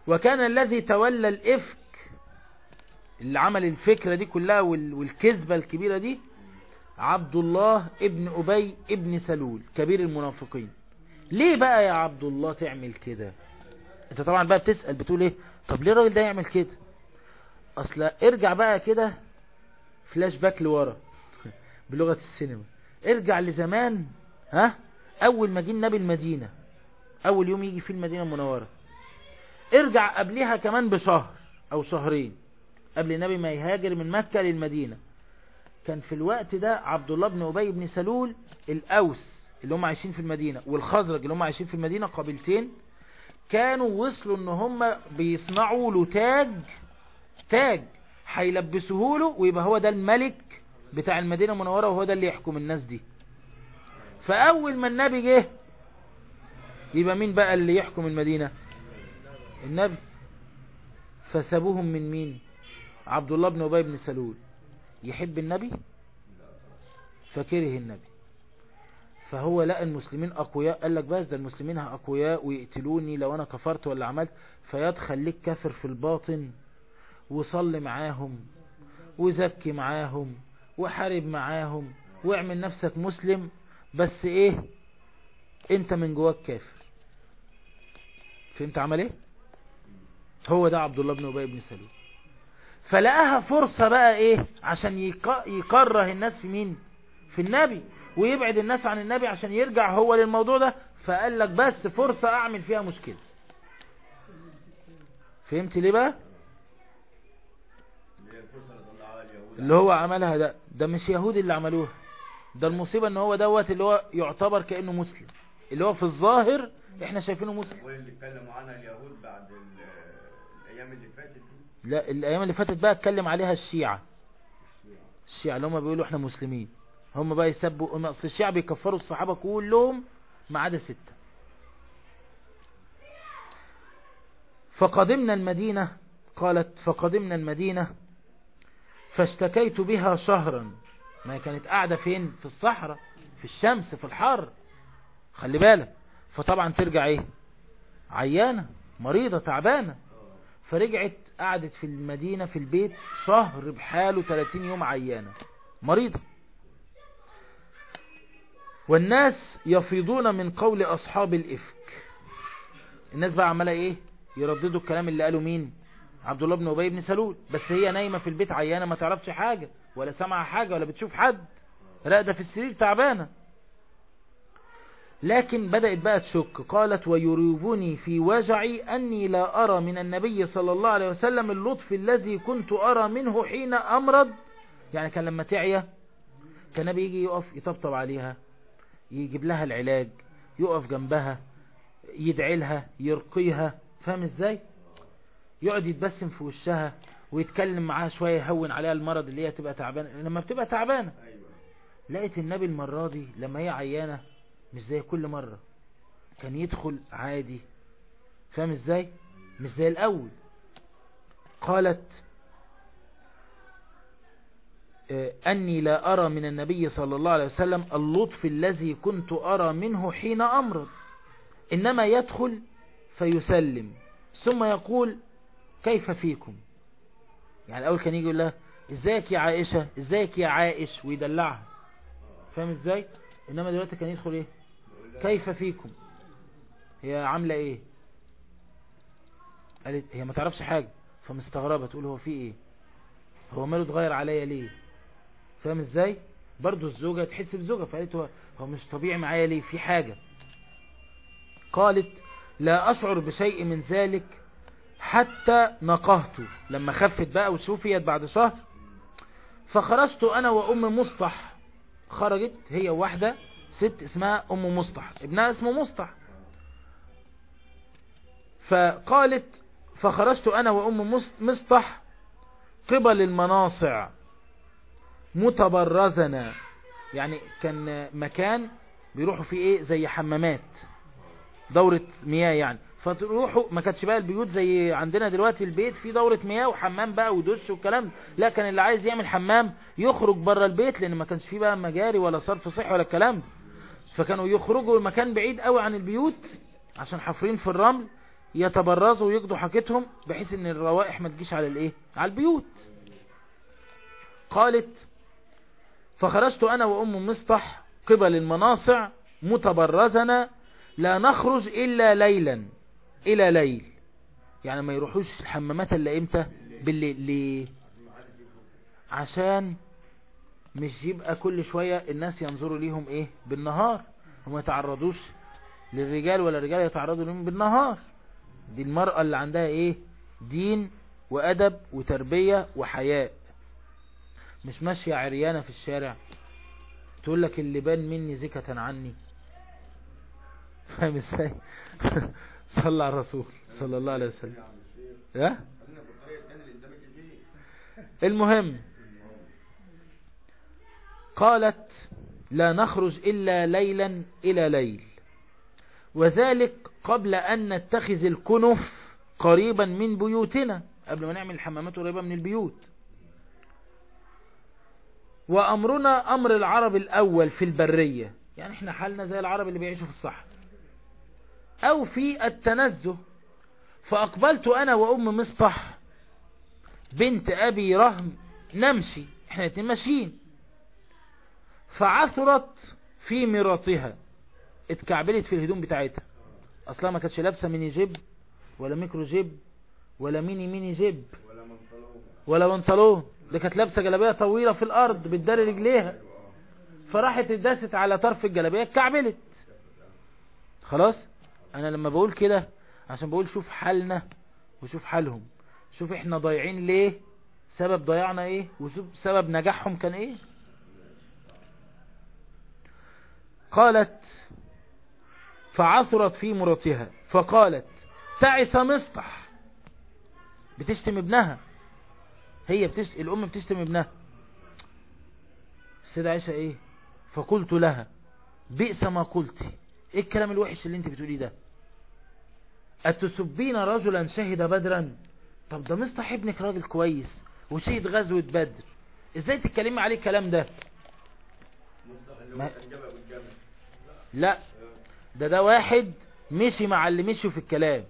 وكان الذي تولى الإفك اللي عمل الفكرة دي كلها والكذبة الكبيرة دي عبد الله ابن أبي ابن سلول كبير المنافقين. ليه بقى يا عبد الله تعمل كده؟ انت طبعا بقى بتسأل بتقول ايه؟ طب ليه الراجل ده يعمل كده؟ اصل ارجع بقى كده فلاش باك لورا بلغة السينما، ارجع لزمان، ها، اول ما جه النبي المدينة، اول يوم يجي في المدينة المنورة، ارجع قبلها كمان بشهر او شهرين قبل النبي ما يهاجر من مكة للمدينة. كان في الوقت ده عبد الله بن أبي بن سلول، الأوس اللي هم عايشين في المدينة والخزرج اللي هم عايشين في المدينة، قبيلتين كانوا وصلوا ان هم بيصنعوا له تاج، تاج هيلبسوه له ويبقى هو ده الملك بتاع المدينة المنورة وهو ده اللي يحكم الناس دي. فأول ما النبي جه يبقى مين بقى اللي يحكم المدينة؟ النبي. فسابوهم من مين؟ عبد الله بن أبي بن سلول. يحب النبي فكره النبي، فهو لقى المسلمين أقوياء، قال لك بس ده المسلمين أقوياء ويقتلوني لو أنا كفرت ولا عملت، فيدخل لك كافر في الباطن وصلي معاهم وزكي معاهم وحارب معاهم واعمل نفسك مسلم، بس ايه انت من جواك كافر. فهمت عمل ايه؟ هو ده عبد الله بن أبي بن سلول. فلقاها فرصة بقى ايه عشان يكره الناس في مين؟ في النبي، ويبعد الناس عن النبي عشان يرجع هو للموضوع ده. فقال لك بس فرصة اعمل فيها مشكلة. فهمت ليه بقى؟ اللي هو عملها ده ده مش يهود اللي عملوها، ده المصيبة ان هو دوت اللي هو يعتبر كأنه مسلم، اللي هو في الظاهر احنا شايفينه مسلم. واللي اتكلموا عنها اليهود بعد الايام اللي فاتت دي. لا الايام اللي فاتت بقى اتكلم عليها الشيعة. الشيعة اللي هم بيقولوا احنا مسلمين، هم بقى يسبوا، اصل الشيعة بيكفروا الصحابة كلهم ما عدا ستة. فقدمنا المدينة، قالت فقدمنا المدينة فاشتكيت بها شهرا. ما كانت قاعدة فين؟ في الصحراء، في الشمس، في الحر، خلي بالك. فطبعا ترجع ايه؟ عيانة، مريضة، تعبانة. فرجعت قعدت في المدينة في البيت شهر بحاله، ثلاثين يوم عيانة مريضة. والناس يفيضون من قول أصحاب الإفك. الناس بقى عمالة ايه؟ يرددوا الكلام اللي قالوا مين؟ عبد الله بن أبي بن سلول. بس هي نايمة في البيت عيانة، ما تعرفش حاجة ولا سمع حاجة ولا بتشوف حد، راقدة في السرير تعبانة. لكن بدأت بقى تشك. قالت ويريبني في وجعي أني لا أرى من النبي صلى الله عليه وسلم اللطف الذي كنت أرى منه حين أمرض. يعني كان لما تعيا كان النبي يجي يقف يطبطب عليها، يجيب لها العلاج، يقف جنبها، يدعي لها، يرقيها. فاهم ازاي؟ يقعد يتبسم في وشها ويتكلم معاها شوية، يهون عليها المرض اللي هي تبقى تعبانة. لما بتبقى تعبانة لقيت النبي المرة دي لما هي عيانة مش زي كل مرة، كان يدخل عادي. فاهم ازاي؟ مش زي الأول. قالت أني لا أرى من النبي صلى الله عليه وسلم اللطف الذي كنت أرى منه حين أمرض، إنما يدخل فيسلم ثم يقول كيف فيكم. يعني الأول كان يجي يقول لها ازيك يا عائشة، ازيك يا عائش، ويدلعها. فاهم ازاي؟ إنما دلوقتي كان يدخل ايه؟ كيف فيكم، هي عاملة ايه؟ قالت هي ما تعرفش حاجة، فمستغربة تقول هو في ايه، هو ماله اتغير عليا ليه. فاهم ازاي؟ برضو الزوجة تحس بزوجة، فقالت هو, هو مش طبيعي معايا ليه، في حاجة. قالت لا أشعر بشيء من ذلك حتى نقهت. لما خفت بقى وشوفيت بعد شهر، فخرجت أنا وأم مصطح. خرجت هي واحدة ست اسمها أم مصطح، ابنها اسمه مصطح. فقالت فخرجت أنا وأم مصطح قبل المناصع متبرزنا. يعني كان مكان بيروحوا فيه ايه زي حمامات، دورة مياه يعني. فتروحوا، ما كانتش بقى البيوت زي عندنا دلوقتي البيت فيه دورة مياه وحمام بقى ودش والكلام. لا، كان اللي عايز يعمل حمام يخرج بره البيت، لان ما كانش فيه بقى مجاري ولا صرف صحي ولا الكلام. فكانوا يخرجوا مكان بعيد قوي عن البيوت عشان حفرين في الرمل، يتبرزوا ويقضوا حاجتهم بحيث ان الروائح ما تجيش على الايه، على البيوت. قالت فخرجت انا وام مصطح قبل المناصع متبرزنا لا نخرج الا ليلا الى ليل، يعني ما يروحوش الحمامات الا امتى؟ بالليل. ليه؟ عشان مش يبقى كل شوية الناس ينظروا ليهم ايه بالنهار، وما يتعرضوش للرجال ولا الرجال يتعرضوا لهم بالنهار. دي المرأة اللي عندها ايه، دين وادب وتربية وحياء، مش ماشية عريانة في الشارع تقول لك اللي بان مني زكة عني. فاهم ازاي؟ صلى على الرسول صلى الله عليه وسلم. ها المهم قالت لا نخرج إلا ليلا إلى ليل، وذلك قبل أن نتخذ الكنف قريبا من بيوتنا، قبل ما نعمل الحمامات قريبا من البيوت. وأمرنا أمر العرب الأول في البرية، يعني احنا حالنا زي العرب اللي بيعيشوا في الصحراء، أو في التنزه. فأقبلت أنا وأم مصطح بنت أبي رهم نمشي، احنا اتنين ماشيين، فعثرت في مراتها، اتكعبلت في الهدوم بتاعتها. اصلا ما كانتش لابسه ميني جيب ولا ميكرو جيب ولا ميني ميني جيب ولا بنطلون، ده كانت لابسه جلابيه طويله في الارض بتداري رجليها، فراحت اتداست على طرف الجلابيه اتكعبلت. خلاص، انا لما بقول كده عشان بقول شوف حالنا وشوف حالهم، شوف احنا ضايعين ليه، سبب ضياعنا ايه، وشوف سبب نجاحهم كان ايه. قالت فعثرت في مراتها فقالت تعس مصطح، بتشتم ابنها، هي بتشتم الام بتشتم ابنها. السيدة عائشة ايه؟ فقلت لها بئس ما قلتي، ايه الكلام الوحش اللي انت بتقوليه ده؟ اتسبين رجلا شهد بدرا؟ طب ده مصطح ابنك راجل كويس وشهد غزوة بدر، ازاي تتكلمي عليه الكلام ده؟ ما... لا ده ده واحد مشي مع اللي مشوا في الكلام.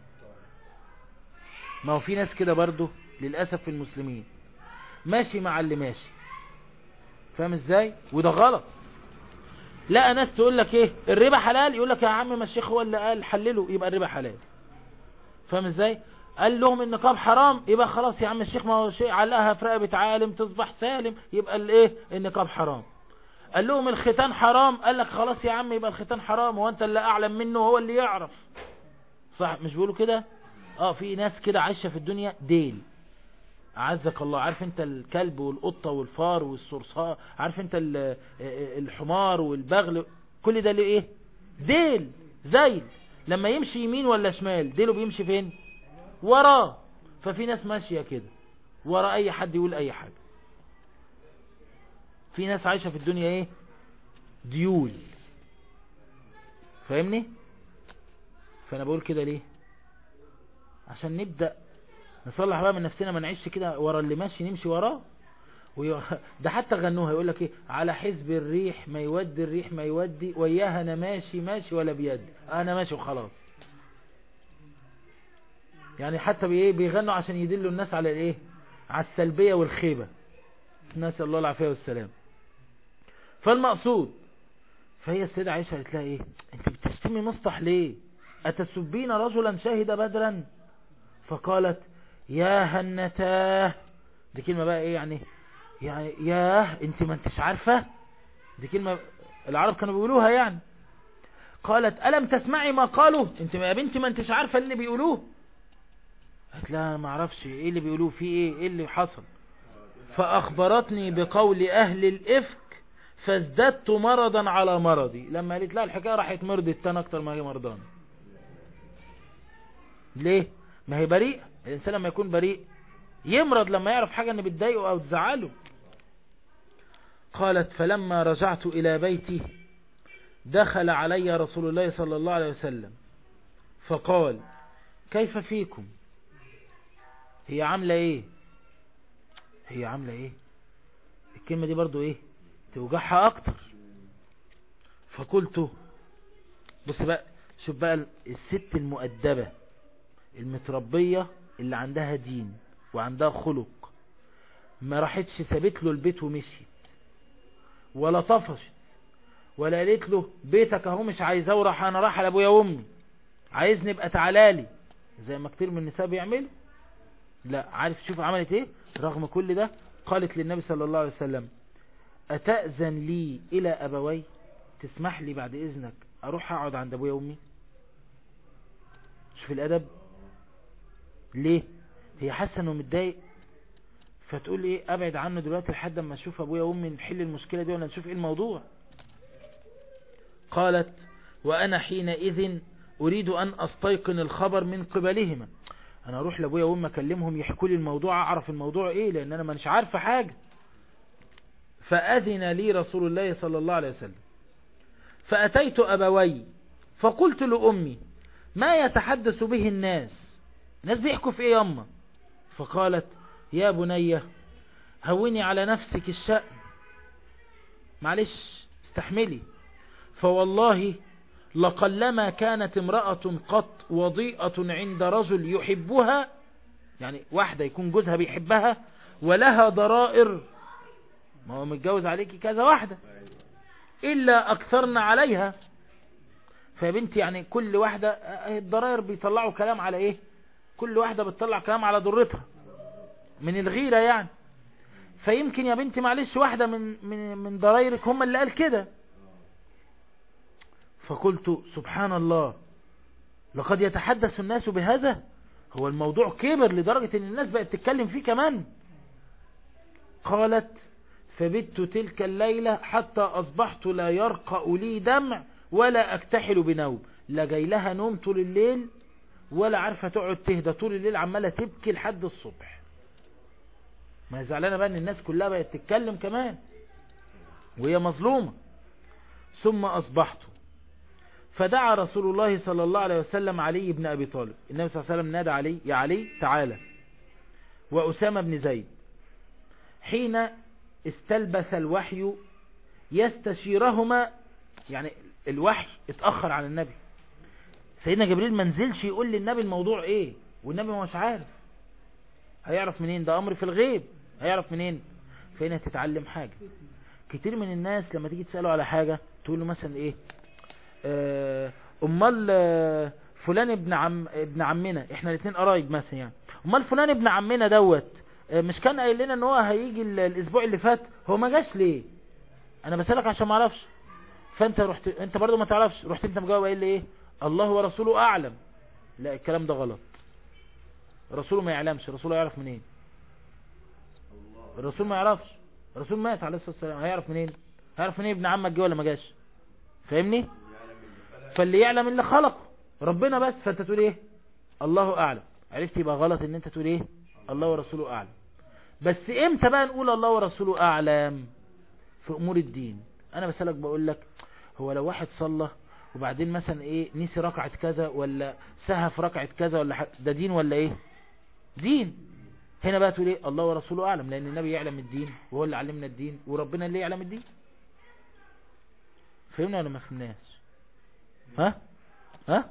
ما هو في ناس كده برضو للأسف في المسلمين، ماشي مع اللي ماشي، فاهم ازاي؟ وده غلط. لا ناس تقول لك ايه الربا حلال، يقول لك يا عم ما الشيخ هو اللي قال حلله يبقى الربا حلال، فاهم ازاي؟ قال لهم النقاب حرام يبقى خلاص يا عم الشيخ ما هو شيء علقها في رقبة عالم تصبح سالم يبقى الايه النقاب حرام. قال لهم الختان حرام، قال لك خلاص يا عم يبقى الختان حرام، وانت اللي اعلم منه هو اللي يعرف. صح مش بيقولوا كده؟ اه في ناس كده عايشة في الدنيا ديل، اعزك الله. عارف انت الكلب والقطة والفار والصرصار، عارف انت الحمار والبغل، كل ده ليه ايه؟ ديل زي لما يمشي يمين ولا شمال ديله بيمشي فين؟ وراه. ففي ناس ماشية كده ورا اي حد يقول اي حاجة. في ناس عايشة في الدنيا ايه؟ ديول، فاهمني؟ فانا بقول كده ليه؟ عشان نبدأ نصلح بقى من نفسنا، ما نعيش كده ورا اللي ماشي نمشي وراه. ده حتى غنوها يقول لك ايه، على حزب الريح ما يودي الريح ما يودي، وياها انا ماشي ماشي ولا بيدي، انا ماشي وخلاص. يعني حتى بايه بيغنوا عشان يدلوا الناس على الايه، على السلبية والخيبة، نسأل الله العافية والسلام. فالمقصود، فهي السيدة عائشة قالت لها ايه، انت بتشتمي مصطح ليه؟ اتسبين رجلا شهد بدرا؟ فقالت يا هنتاه، دي كلمة بقى ايه يعني، يعني ياه انت ما انتش عارفة، دي كلمة العرب كانوا بيقولوها يعني. قالت ألم تسمعي ما قالوا، انت يا بنتي ما انتش عارفة اللي بيقولوه؟ قالت لا ما اعرفش ايه اللي بيقولوه، في ايه ايه اللي حصل؟ فأخبرتني بقول أهل الإفك فازددت مرضا على مرضي. لما قالت لا الحكاية راحت مرضت تاني اكتر ما هي مرضان. ليه؟ ما هي بريء، الإنسان لما يكون بريء يمرض لما يعرف حاجة ان بتضايقه او تزعله. قالت فلما رجعت الى بيتي دخل علي رسول الله صلى الله عليه وسلم فقال كيف فيكم، هي عاملة ايه، هي عاملة ايه، الكلمة دي برضو ايه توجعها اكتر. فقلت بص بقى، شوف بقى الست المؤدبة المتربية اللي عندها دين وعندها خلق ما راحتش سابت له البيت ومشيت، ولا طفشت، ولا قالت له بيتك اهو مش عايزاه وراح انا راح لابويا وامي عايزني ابقى تعالالي زي ما كتير من النساء بيعملوا. لا، عارف شوف عملت ايه؟ رغم كل ده قالت للنبي صلى الله عليه وسلم اتأذن لي الى ابوي، تسمح لي بعد اذنك اروح اقعد عند ابويا وامي؟ شوف الادب. ليه؟ هي حاسه انه متضايق، فتقول ايه ابعد عنه دلوقتي لحد ما اشوف ابويا وامي نحل المشكله دي ولا نشوف ايه الموضوع. قالت وانا حينئذ اريد ان استيقن الخبر من قبلهما، انا اروح لابويا وامي اكلمهم يحكوا لي الموضوع اعرف الموضوع ايه، لان انا مش عارفه حاجه. فاذن لي رسول الله صلى الله عليه وسلم فاتيت ابوي فقلت لامي ما يتحدث به الناس، الناس بيحكوا في ايه ياما؟ فقالت يا بني هوني على نفسك الشأن، معلش استحملي، فوالله لقلما كانت امرأة قط وضيئة عند رجل يحبها، يعني واحدة يكون جوزها بيحبها ولها ضرائر، ما هو متجوز عليكي كذا واحدة، إلا أكثرنا عليها. فيا بنتي يعني كل واحدة الضرائر بيطلعوا كلام على ايه؟ كل واحدة بتطلع كلام على ضرتها من الغيرة يعني. فيمكن يا بنتي معلش واحدة من من من ضرائرك هم اللي قال كده. فقلت سبحان الله لقد يتحدث الناس بهذا، هو الموضوع كبر لدرجة ان الناس بقت تتكلم فيه كمان. قالت فبت تلك الليلة حتى اصبحت لا يرقى لي دمع ولا اكتحل بنوم، لا جاي لها نوم طول الليل ولا عارفة تقعد تهدى طول الليل، عمالة تبكي لحد الصبح. ما هي زعلانة بقى ان الناس كلها بقت تتكلم كمان وهي مظلومة. ثم اصبحت فدعا رسول الله صلى الله عليه وسلم علي بن ابي طالب، النبي صلى الله عليه وسلم نادى علي يا علي تعالى، واسامة بن زيد، حين استلبث الوحي يستشيرهما، يعني الوحي اتأخر عن النبي، سيدنا جبريل منزلش يقول للنبي الموضوع ايه، والنبي مش عارف، هيعرف منين؟ ده امر في الغيب، هيعرف منين؟ فهنا تتعلم حاجة. كتير من الناس لما تيجي تسأله على حاجة تقول له مثلا ايه آه امال آه فلان ابن عم ابن عمنا، احنا الاثنين قرايب مثلا يعني، امال فلان ابن عمنا دوت آه مش كان قايل لنا ان هو هيجي الاسبوع اللي فات، هو ما جاش ليه؟ انا بسألك عشان ما اعرفش. فانت رحت انت برضو ما تعرفش، رحت انت مجاوب قايل لي ايه؟ الله ورسوله اعلم. لا، الكلام ده غلط. رسوله ما يعلمش، رسوله يعرف منين؟ الرسول ما يعرفش، الرسول مات عليه الصلاة والسلام، هيعرف منين؟ هيعرف منين ابن عمك جه ولا ما جاش؟ فاهمني؟ فاللي يعلم اللي خلقه ربنا بس. فانت تقول ايه؟ الله اعلم. عرفت؟ يبقى غلط ان انت تقول ايه؟ الله ورسوله اعلم. بس امتى بقى نقول الله ورسوله اعلم؟ في امور الدين. انا بسألك بقول لك هو لو واحد صلى وبعدين مثلا ايه نسي ركعة كذا ولا سهى في ركعة كذا ولا حاجة، ده دين ولا ايه؟ دين. هنا بقى تقول ايه؟ الله ورسوله اعلم، لان النبي يعلم الدين وهو اللي علمنا الدين وربنا اللي يعلم الدين. فهمنا ولا ما فهمناش؟ ها ها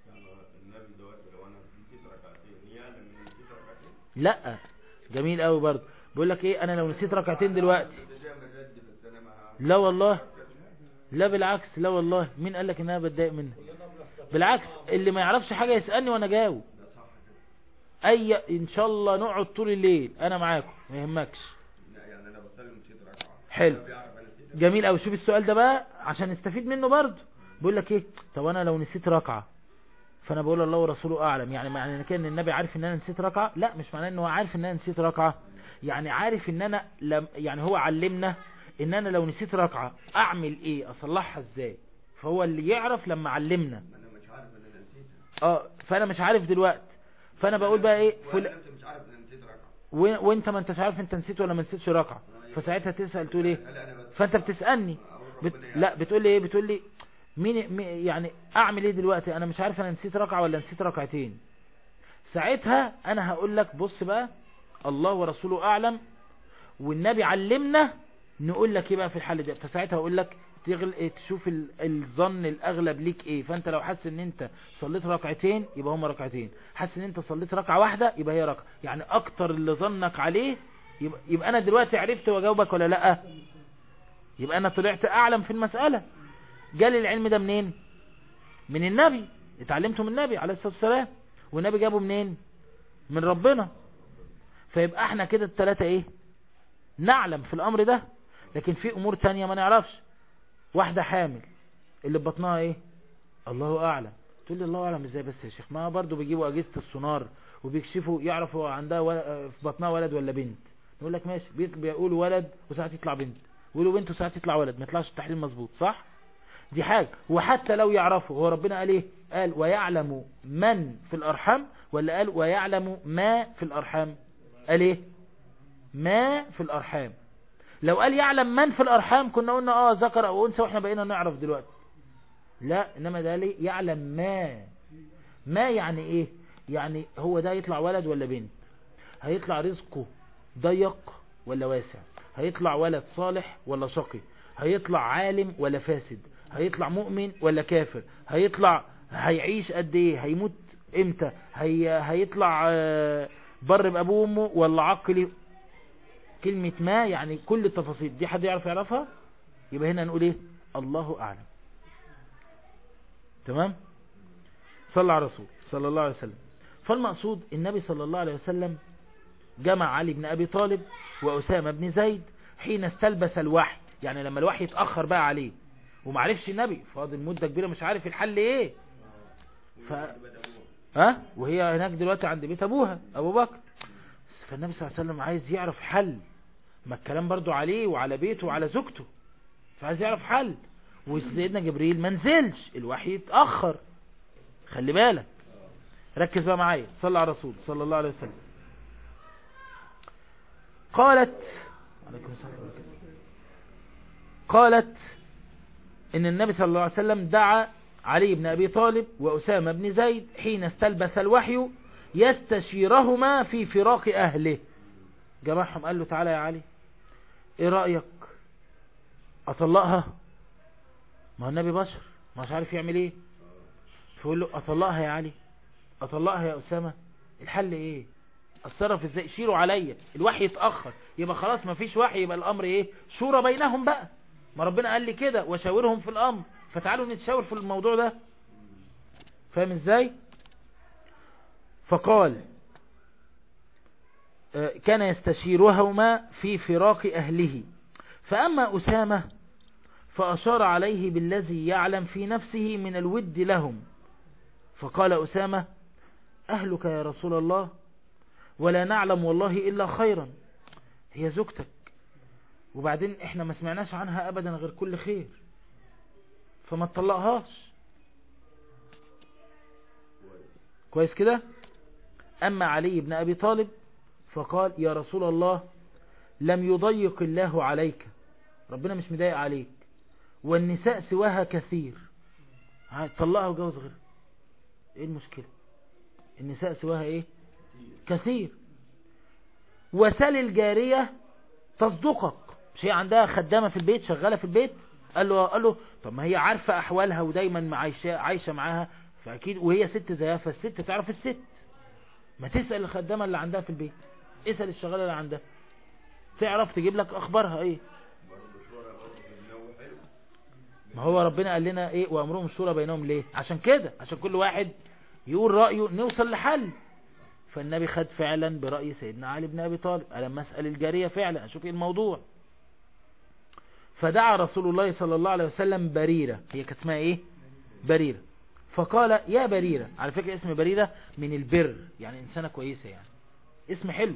لا، جميل قوي برضه. بيقول لك ايه؟ انا لو نسيت ركعتين دلوقتي، لا والله، لا بالعكس، لا والله، مين قال لك ان انا بتضايق منها؟ بالعكس، اللي ما يعرفش حاجة يسألني وانا جاوب. اي ان شاء الله نقعد طول الليل انا معاكم، ما يهمكش. حلو، جميل قوي. شوف السؤال ده بقى عشان نستفيد منه برضه. بيقول لك ايه؟ طب انا لو نسيت ركعة فانا بقول الله ورسوله اعلم، يعني معنى كده ان النبي عارف ان انا نسيت ركعة؟ لا، مش معناه ان هو عارف ان انا نسيت ركعة، يعني عارف ان انا لم يعني هو علمنا ان انا لو نسيت ركعة اعمل ايه، اصلحها ازاي، فهو اللي يعرف لما علمنا. انا مش عارف ان انا نسيتها. اه فانا مش عارف دلوقتي، فانا بقول بقى ايه فل... انت مش عارف ان انا نسيت ركعه و... وانت ما انتش عارف انت نسيت ولا ما نسيتش ركعة، فساعتها تسأل تقول ايه؟ فانت بتسألني بت... لا بتقول لي ايه؟ بتقول لي مين مي... يعني اعمل ايه دلوقتي؟ انا مش عارف انا نسيت ركعة ولا نسيت ركعتين. ساعتها انا هقول لك بص بقى، الله ورسوله اعلم والنبي علمنا، نقول لك ايه بقى في الحل ده. فساعتها اقول لك تغل... تشوف ال... الظن الاغلب ليك ايه. فانت لو حاسس ان انت صليت ركعتين يبقى هما ركعتين، حاسس ان انت صليت ركعة واحدة يبقى هي ركعة، يعني اكتر اللي ظنك عليه يبقى, يبقى انا دلوقتي عرفت واجاوبك ولا لا؟ يبقى انا طلعت اعلم في المسألة. جالي العلم ده منين؟ من النبي، اتعلمته من النبي عليه الصلاة والسلام. والنبي جابه منين؟ من ربنا. فيبقى احنا كده التلاتة ايه؟ نعلم في الامر ده. لكن في امور تانية ما نعرفش. واحدة حامل اللي ببطنها ايه؟ الله اعلم. تقول لي الله اعلم ازاي بس يا شيخ؟ ما برضو بيجيبوا اجهزة السونار وبيكشفوا يعرفوا عندها ول... في بطنها ولد ولا بنت. نقول لك ماشي، بيقولوا ولد وساعات يطلع بنت، ويقولوا بنت وساعات يطلع ولد، ما يطلعش التحليل مظبوط، صح؟ دي حاجة. وحتى لو يعرفوا، هو ربنا قال ايه؟ قال ويعلم من في الارحام، ولا قال ويعلم ما في الارحام؟ قال ايه؟ ما في الارحام. لو قال يعلم من في الارحام كنا قلنا اه ذكر او انثى واحنا بقينا نعرف دلوقتي. لا، انما ده ليه يعلم ما. ما يعني ايه؟ يعني هو ده يطلع ولد ولا بنت، هيطلع رزقه ضيق ولا واسع، هيطلع ولد صالح ولا شقي، هيطلع عالم ولا فاسد، هيطلع مؤمن ولا كافر، هيطلع هيعيش قد ايه، هيموت امتى، هي هيطلع بر بابوه وامه ولا عقلي. كلمة ما يعني كل التفاصيل دي حد يعرف يعرفها؟ يبقى هنا نقول ايه؟ الله اعلم. تمام؟ صلى على رسول صلى الله عليه وسلم. فالمقصود النبي صلى الله عليه وسلم جمع علي بن ابي طالب واسامة بن زيد حين استلبس الوحي، يعني لما الوحي اتأخر بقى عليه ومعرفش النبي، فاضل مدة كبيرة مش عارف الحل ايه. ف... ها وهي هناك دلوقتي عند بيت ابوها ابو بكر. فالنبي صلى الله عليه وسلم عايز يعرف حل، ما الكلام برضو عليه وعلى بيته وعلى زوجته، فعايز يعرف حل. وسيدنا جبريل ما نزلش، الوحي اتأخر. خلي بالك، ركز بقى معايا، صلى على رسول صلى الله عليه وسلم. قالت عليكم السلام قالت ان النبي صلى الله عليه وسلم دعا علي بن ابي طالب واسامة بن زيد حين استلبس الوحي يستشيرهما في فراق اهله. جمعهم قال له تعالى يا علي، ايه رأيك اطلقها؟ ما هو النبي بشر مش عارف يعمل ايه. فيقول له اطلقها يا علي، اطلقها يا اسامة، الحل ايه؟ اتصرف ازاي؟ شيروا عليا، الوحي يتأخر، يبقى خلاص ما فيش وحي، يبقى الامر ايه؟ شورى بينهم بقى. ما ربنا قال لي كده وشاورهم في الامر، فتعالوا نتشاور في الموضوع ده. فاهم ازاي؟ فقال كان يستشيرهما في فراق اهله. فاما اسامة فاشار عليه بالذي يعلم في نفسه من الود لهم. فقال اسامة اهلك يا رسول الله ولا نعلم والله الا خيرا. هي زوجتك، وبعدين احنا ما سمعناش عنها ابدا غير كل خير، فما تطلقهاش. كويس كده؟ اما علي بن ابي طالب فقال يا رسول الله لم يضيق الله عليك، ربنا مش مضايق عليك، والنساء سواها كثير، طلقها وجوز غيرها، ايه المشكلة؟ النساء سواها ايه؟ كثير. وسل الجارية تصدقك، مش هي عندها خدامة في البيت شغالة في البيت؟ قال له قال له طب ما هي عارفة احوالها ودايما عايشة عايشة معاها، فاكيد وهي ست زيها، فالست تعرف الست. ما تسأل الخدامة اللي عندها في البيت، اسأل الشغالة اللي عندها، تعرف تجيب لك اخبارها ايه. ما هو ربنا قال لنا ايه؟ وامرهم الشورى بينهم، ليه؟ عشان كده، عشان كل واحد يقول رأيه نوصل لحل. فالنبي خد فعلا برأي سيدنا علي بن ابي طالب، لما اسأل الجارية فعلا اشوف ايه الموضوع. فدعا رسول الله صلى الله عليه وسلم بريرة، هي كانت اسمها ايه؟ بريرة. فقال يا بريرة، على فكرة اسم بريرة من البر، يعني انسانة كويسة، يعني اسم حلو.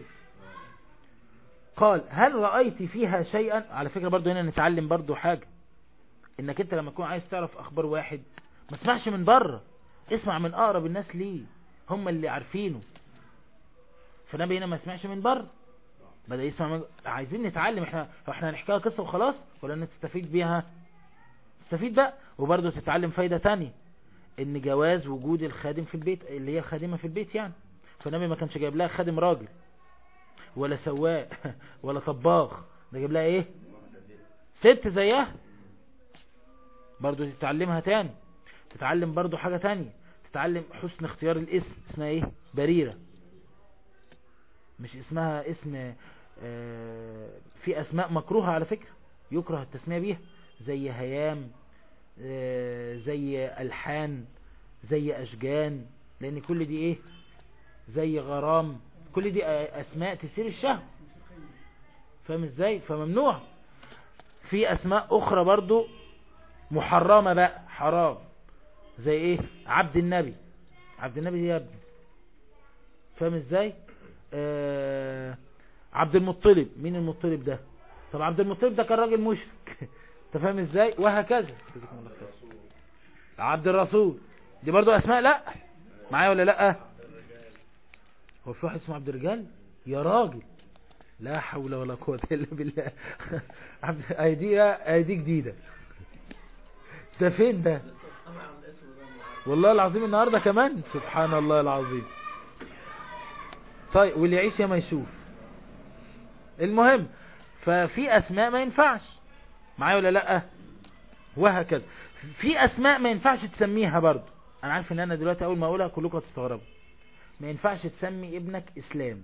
قال هل رأيت فيها شيئا؟ على فكرة برضو هنا نتعلم برضو حاجة، انك انت لما تكون عايز تعرف اخبار واحد ما تسمعش من بره، اسمع من اقرب الناس ليه، هم اللي عارفينه. فالنبي هنا ما سمعش من بره، بدأ يسمع من... عايزين نتعلم، احنا احنا هنحكيها قصة وخلاص ولا نستفيد بيها؟ تستفيد بقى. وبرضو تتعلم فايدة تانية، ان جواز وجود الخادم في البيت، اللي هي خادمة في البيت يعني. فالنبي ما كانش جايب لها خادم راجل ولا سواق ولا طباخ، ده جايب لها ايه؟ ست زيها. برضو تتعلمها تاني. تتعلم برضو حاجة تانية، تتعلم حسن اختيار الاسم. اسمها ايه؟ بريرة. مش اسمها اسم آه في اسماء مكروهة على فكرة، يكره التسمية بيها، زي هيام، آه زي الحان، زي اشجان، لان كل دي ايه؟ زي غرام، كل دي اسماء تثير الشهوة. فاهم ازاي؟ فممنوع. في اسماء اخرى برضو محرمة بقى، حرام، زي ايه؟ عبد النبي. عبد النبي دي يا ابني. فاهم ازاي؟ آه عبد المطلب. مين المطلب ده؟ طب عبد المطلب ده كان راجل مشرك. انت فاهم ازاي؟ وهكذا. عبد الرسول دي برضو اسماء لا معايا ولا لا؟ هو في واحد اسمه عبد الرجال يا راجل؟ لا حول ولا قوة الا بالله. عبد ايدي ايدي جديدة. ده فين ده؟ والله العظيم النهاردة كمان، سبحان الله العظيم. طيب واللي يعيش يا ما يشوف. المهم، ففي اسماء ما ينفعش معايا ولا لا؟ وهكذا. في اسماء ما ينفعش تسميها برضو. انا عارف ان انا دلوقتي اول ما اقولها كلكم هتستغربوا. ما ينفعش تسمي ابنك اسلام.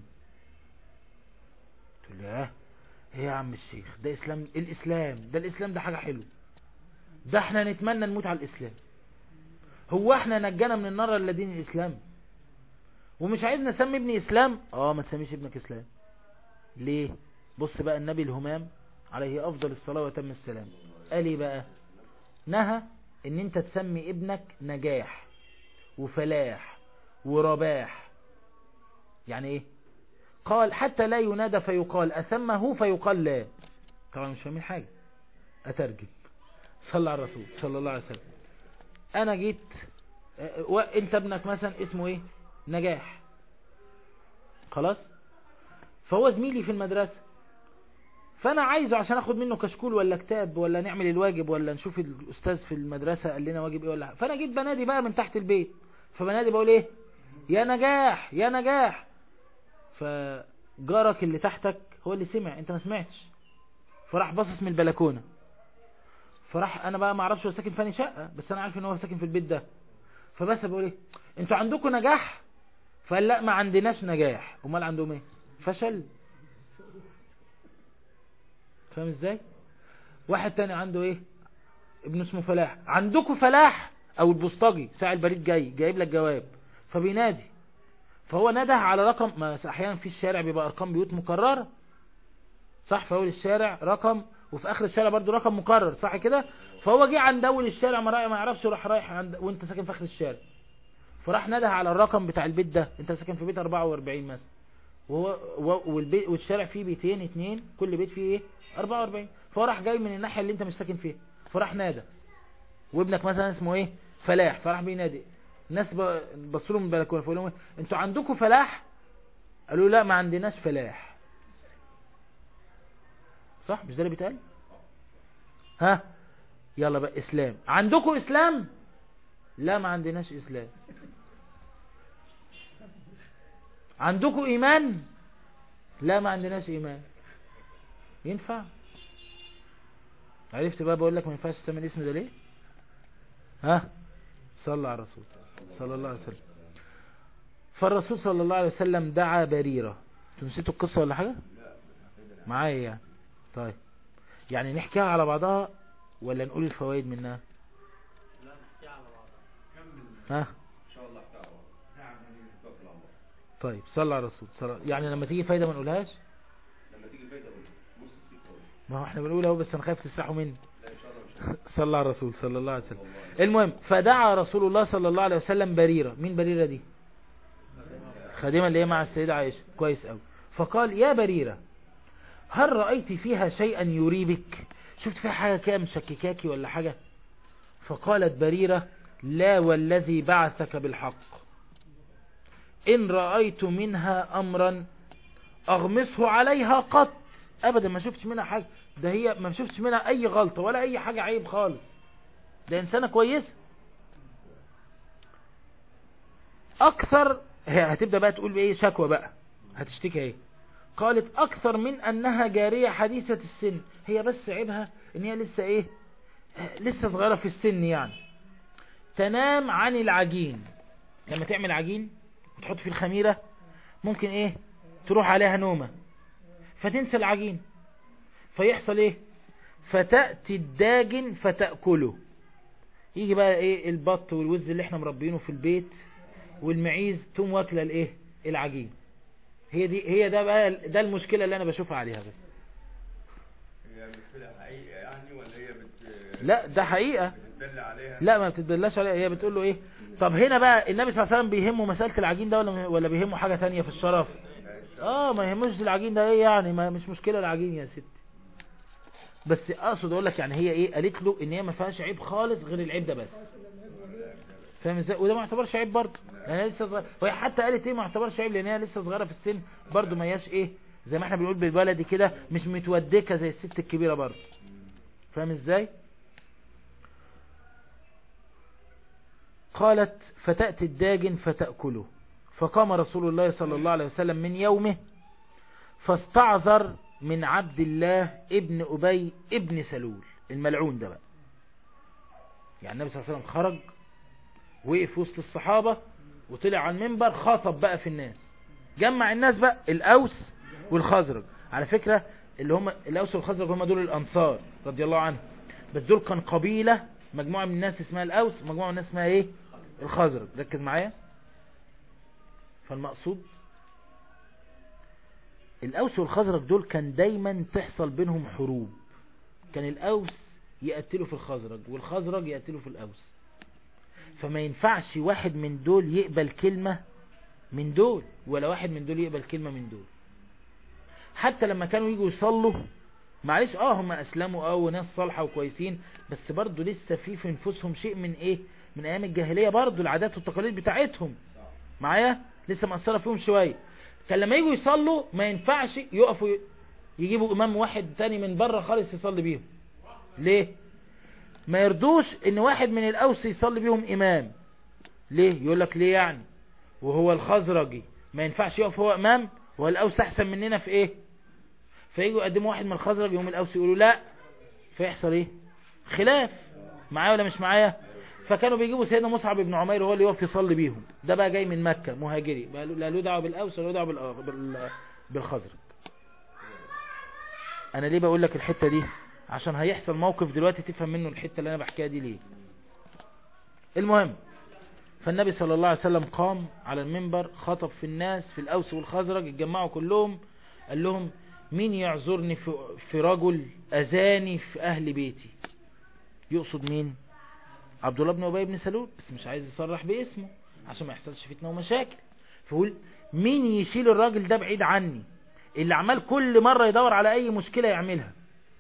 تقول لي اه ايه يا عم الشيخ؟ ده اسلام؟ الاسلام ده الاسلام ده حاجة حلوة، ده احنا نتمنى نموت على الاسلام. هو احنا نجانا من النار الا دين الاسلام؟ ومش عايز نسمي ابني اسلام؟ اه ما تسميش ابنك اسلام. ليه؟ بص بقى، النبي الهمام عليه افضل الصلاة وتم السلام قال ايه بقى؟ نهى ان انت تسمي ابنك نجاح وفلاح ورباح. يعني ايه؟ قال حتى لا ينادى فيقال أسمه فيقال لا. طبعا مش فاهمين حاجة، أترجم. صلى على الرسول صلى الله عليه وسلم. أنا جيت وانت ابنك مثلا اسمه ايه؟ نجاح، خلاص، فهو زميلي في المدرسة، فأنا عايزه عشان أخد منه كشكول ولا كتاب ولا نعمل الواجب ولا نشوف الأستاذ في المدرسة قال لنا واجب ايه ولا. فأنا جيت بنادي بقى من تحت البيت، فبنادي بقول ايه؟ يا نجاح يا نجاح. فجارك اللي تحتك هو اللي سمع، انت ما سمعتش، فراح باصص من البلكونه. فراح انا بقى ما اعرفش هو ساكن فاني شقه، بس انا عارف ان هو ساكن في البيت ده. فبس بقول ايه؟ انتوا عندكم نجاح؟ فقال لا ما عندناش نجاح. امال عندهم ايه؟ فشل. فاهم ازاي؟ واحد تاني عنده ايه؟ ابن اسمه فلاح. عندكم فلاح؟ او البوسطجي ساعة البريد جاي جايب لك جواب، فبينادي، فهو نده على رقم. ما احيانا في الشارع بيبقى ارقام بيوت مكرره، صح؟ في اول الشارع رقم وفي اخر الشارع برضو رقم مكرر، صح كده؟ فهو جه عند اول الشارع ما رايح ما يعرفش، راح رايح عند وانت ساكن في اخر الشارع، فراح نده على الرقم بتاع البيت ده. انت ساكن في بيت اربعة واربعين مثلا، وهو والبيت والشارع فيه بيتين اتنين، كل بيت فيه ايه؟ اربعة واربعين. فهو راح جاي من الناحيه اللي انت مش ساكن فيها، فراح نادى. وابنك مثلا اسمه ايه؟ فلاح، فراح بينادي. الناس بصوا له من البلكونه فقالوا لهم انتوا عندكم فلاح؟ قالوا لا ما عندناش فلاح. صح؟ مش ده اللي بيتقال؟ ها يلا بقى، اسلام. عندكم اسلام؟ لا ما عندناش اسلام. عندكم ايمان؟ لا ما عندناش ايمان. ينفع؟ عرفت بقى بقول لك ما ينفعش تسمي الاسم ده ليه؟ ها صلى على الرسول صلى الله عليه وسلم. فالرسول صلى الله عليه وسلم دعا بريرة. انتوا نسيتوا القصة ولا حاجة معايا يعني؟ طيب يعني نحكيها على بعضها ولا نقول الفوائد منها؟ لا نحكيها على بعضها. ها ان شاء الله تعالى. طيب صلى على الرسول صلى. يعني لما تيجي فايدة ما نقولهاش؟ لما تيجي فايدة قول نص السكة. ما هو احنا بنقول اهو، بس انا خايف تسرحوا مني. لا ان شاء الله مش صلى على الرسول صلى الله عليه وسلم. المهم، فدعا رسول الله صلى الله عليه وسلم بريرة. مين بريرة دي؟ خادمة اللي هي مع السيدة عائشة. كويس قوي. فقال يا بريرة هل رأيت فيها شيئا يريبك؟ شفت فيها حاجة كده مشككاكي ولا حاجة؟ فقالت بريرة لا والذي بعثك بالحق إن رأيت منها أمرا أغمسه عليها قط. أبدا ما شفتش منها حاجة، ده هي ما شفتش منها أي غلطة ولا أي حاجة عيب خالص، ده إنسانة كويسة. أكثر هي هتبدأ بقى تقول بإيه؟ شكوى بقى، هتشتكي ايه؟ قالت أكثر من أنها جارية حديثة السن. هي بس عيبها إن هي لسه إيه؟ لسه صغيرة في السن يعني، تنام عن العجين. لما تعمل عجين وتحط في الخميرة ممكن ايه تروح عليها نومة فتنسى العجين، فيحصل ايه، فتأتي الداجن فتأكله. يجي بقى ايه البط والوز اللي احنا مربينه في البيت والمعيز تقوم واكله الايه العجين. هي دي هي ده بقى ده المشكلة اللي انا بشوفها عليها. بس هي مشكلة حقيقة يعني ولا هي بت لا ده حقيقة، بتدل عليها؟ لا ما بتدلش عليها، هي بتقول له ايه. طب هنا بقى النبي صلى الله عليه وسلم بيهمه مسألة العجين ده ولا ولا بيهمه حاجة تانية في الشرف؟ اه ما يهموش العجين ده ايه يعني، ما مش مشكلة العجين يا ستي. بس اقصد اقول لك يعني هي ايه قالت له ان هي ما فيهاش عيب خالص غير العيب ده بس، فاهم ازاي؟ وده ما يعتبرش عيب برضه لان لسه صغير. وهي حتى قالت ايه ما يعتبرش عيب لان هي لسه صغيره في السن برضه، ما هياش ايه زي ما احنا بنقول بالبلدي كده مش متودكه زي الست الكبيره برضه، فاهم ازاي؟ قالت فتأتي الداجن فتأكله، فقام رسول الله صلى الله عليه وسلم من يومه فاستعذر من عبد الله ابن أبي ابن سلول الملعون ده بقى. يعني النبي صلى الله عليه وسلم خرج وقف وسط الصحابة وطلع على المنبر خاطب بقى في الناس، جمع الناس بقى الأوس والخزرج. على فكرة اللي هم الأوس والخزرج هم دول الأنصار رضي الله عنهم، بس دول كان قبيلة مجموعة من الناس اسمها الأوس ومجموعة من الناس اسمها ايه الخزرج. ركز معايا. فالمقصود الأوس والخزرج دول كان دايما تحصل بينهم حروب، كان الأوس يقتلوا في الخزرج والخزرج يقتلوا في الأوس، فما ينفعش واحد من دول يقبل كلمة من دول ولا واحد من دول يقبل كلمة من دول. حتى لما كانوا يجوا يصلوا معلش اه هم اسلموا اه وناس صالحة وكويسين، بس برضو لسه في في نفوسهم شيء من ايه من ايام الجاهلية، برضو العادات والتقاليد بتاعتهم معايا لسه مأثرة فيهم شوية. كان لما يجوا يصلوا ما ينفعش يقفوا يجيبوا امام واحد تاني من بره خالص يصلي بيهم. ليه؟ ما يردوش ان واحد من الاوس يصلي بيهم امام. ليه؟ يقول لك ليه يعني وهو الخزرجي ما ينفعش يقف هو امام وهو الاوس احسن مننا في ايه؟ فيجوا يقدموا واحد من الخزرج يوم الاوس يقولوا لا، فيحصل ايه خلاف. معايا ولا مش معايا؟ فكانوا بيجيبوا سيدنا مصعب بن عمير هو اللي يقف يصلي بيهم. ده بقى جاي من مكة مهاجري لا له دعوه بالاوس ولا له دعوه بالخزرج. انا ليه بقول لك الحتة دي؟ عشان هيحصل موقف دلوقتي تفهم منه الحتة اللي انا بحكيها دي ليه. المهم فالنبي صلى الله عليه وسلم قام على المنبر خطب في الناس في الأوس والخزرج، اتجمعوا كلهم قال لهم مين يعذرني في, في رجل أذاني في أهل بيتي. يقصد مين؟ عبد الله بن أبي بن سلول، بس مش عايز يصرح باسمه عشان ما يحصلش فتنة ومشاكل. فقول مين يشيل الراجل ده بعيد عني اللي عمال كل مرة يدور على أي مشكلة يعملها.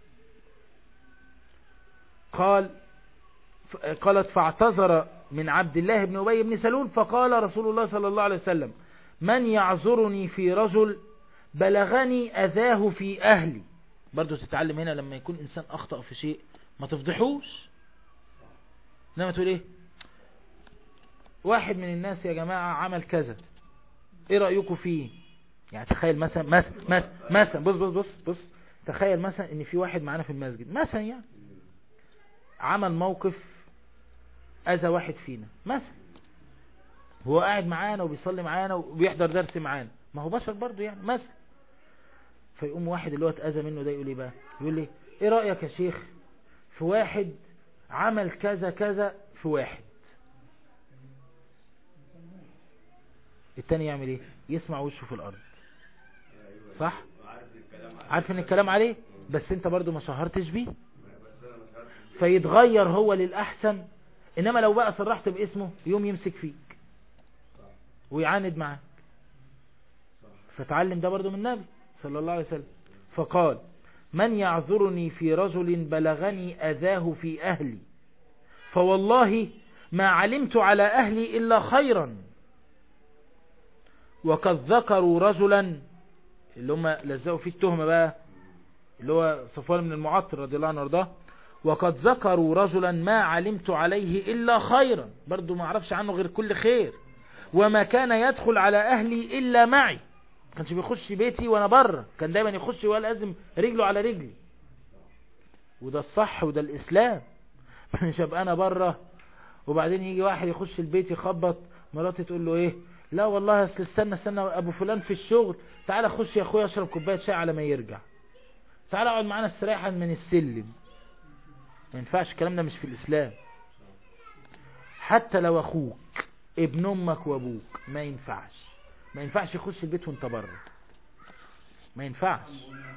قال قالت فاعتذر من عبد الله بن أبي بن سلول فقال رسول الله صلى الله عليه وسلم من يعذرني في رجل بلغني أذاه في أهلي. برضو تتعلم هنا لما يكون إنسان أخطأ في شيء ما تفضحوش، لما تقول إيه واحد من الناس يا جماعة عمل كذا إيه رأيكم فيه؟ يعني تخيل مثلا مثلا مثلا, مثلا بص بص بص بص تخيل مثلا إن في واحد معنا في المسجد مثلا يعني عمل موقف أذى واحد فينا مثلا، هو قاعد معانا وبيصلي معانا وبيحضر درس معانا، ما هو بشر برضو يعني مثلا. فيقوم واحد اللي هو اتأذى منه ده يقول ايه بقى؟ يقول لي ايه رأيك يا شيخ في واحد عمل كذا كذا في واحد. التاني يعمل ايه؟ يسمع وشه في الارض، صح؟ عارف ان الكلام عليه بس انت برضو ما شهرتش بيه، فيتغير هو للأحسن. إنما لو بقى صرحت باسمه يوم يمسك فيك ويعاند معاك. فتعلم ده برضو من النبي صلى الله عليه وسلم. فقال من يعذرني في رجل بلغني أذاه في أهلي فوالله ما علمت على أهلي إلا خيرا وقد ذكروا رجلا اللي هم لزقوا فيه التهمة بقى اللي هو صفوان بن المعطل رضي الله عنه وارضاه، وقد ذكروا رجلا ما علمت عليه إلا خيرا، برضو ما عرفش عنه غير كل خير، وما كان يدخل على أهلي إلا معي، كانش بيخش بيتي وانا بره، كان دايما يخش ويلازم رجله على رجلي. وده الصح وده الإسلام. مش ابقى انا بره وبعدين يجي واحد يخش البيت يخبط، مراتي تقول له ايه، لا والله اصل استنى استنى ابو فلان في الشغل، تعالى خش يا اخويا اشرب كوبايه شاي على ما يرجع، تعالى اقعد معانا استريحا من السلم. ما ينفعش الكلام ده، مش في الاسلام. حتى لو اخوك ابن امك وابوك ما ينفعش، ما ينفعش يخش البيت وانت بره، ما ينفعش.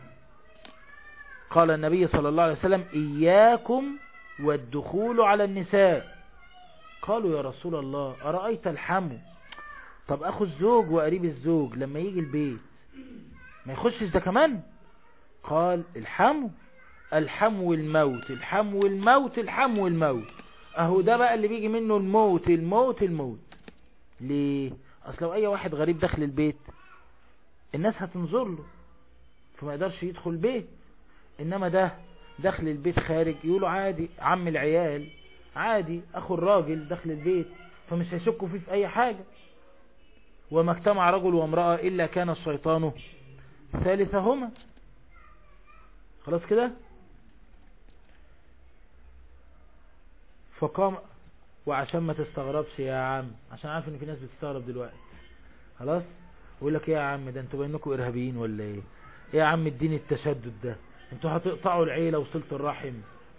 قال النبي صلى الله عليه وسلم إياكم والدخول على النساء. قالوا يا رسول الله أرأيت الحمو؟ طب أخو الزوج وقريب الزوج لما يجي البيت ما يخشش ده كمان؟ قال الحمو الحمو الموت الحمو الموت الحمو الموت. أهو ده بقى اللي بيجي منه الموت الموت الموت. ليه؟ أصل لو أي واحد غريب داخل البيت الناس هتنظر له فما يقدرش يدخل البيت، إنما ده داخل البيت خارج يقولوا عادي عم العيال، عادي أخو الراجل داخل البيت، فمش هيشكوا فيه في أي حاجة. وما اجتمع رجل وامرأة إلا كان الشيطان ثالثهما. خلاص كده. فقام، وعشان ما تستغربش يا عم، عشان عارف ان في ناس بتستغرب دلوقتي، خلاص يقول لك ايه يا عم ده انتوا بينكم ارهابيين ولا ايه؟ ايه يا عم الدين التشدد ده؟ انتوا هتقطعوا العيله وصله الرحم.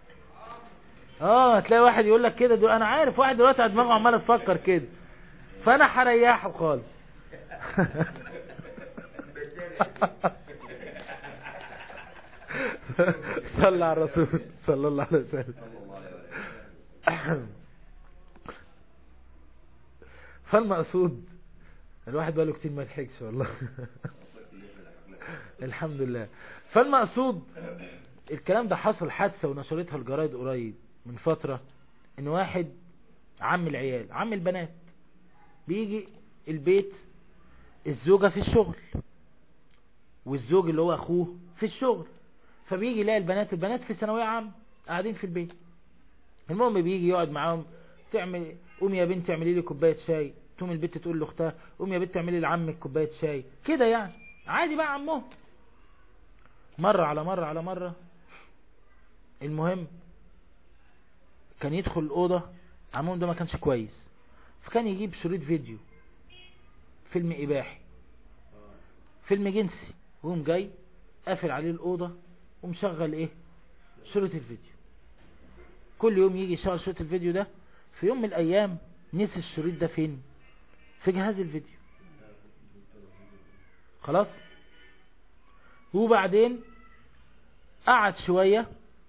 اه هتلاقي واحد يقول لك كده دو... انا عارف واحد دلوقتي على دماغه عمال تفكر كده، فانا هريحه خالص. صلى على الرسول صلى الله عليه وسلم. فالمقصود الواحد بقى له كتير ما يضحكش والله. الحمد لله. فالمقصود الكلام ده حصل حادثة ونشرتها الجرايد قريب من فترة، ان واحد عم العيال عم البنات بيجي البيت، الزوجة في الشغل والزوج اللي هو اخوه في الشغل، فبيجي يلاقي البنات البنات في ثانويه عام قاعدين في البيت. المهم بيجي يقعد معاهم، تعمل قوم يا بنت اعملي لي كوبايه شاي، تقوم البنت تقول لاختها قوم يا بنت اعملي لعمك كوبايه شاي، كده يعني عادي بقى عمهم. مره على مره على مره، المهم كان يدخل الاوضه، عمهم ده ما كانش كويس، فكان يجيب شريط فيديو فيلم اباحي فيلم جنسي، وقوم جاي قافل عليه الاوضه ومشغل ايه شريط الفيديو. كل يوم يجي يشغل شريط الفيديو ده. في يوم من الايام نسي الشريط ده فين؟ في جهاز الفيديو. خلاص. وبعدين قعد شوية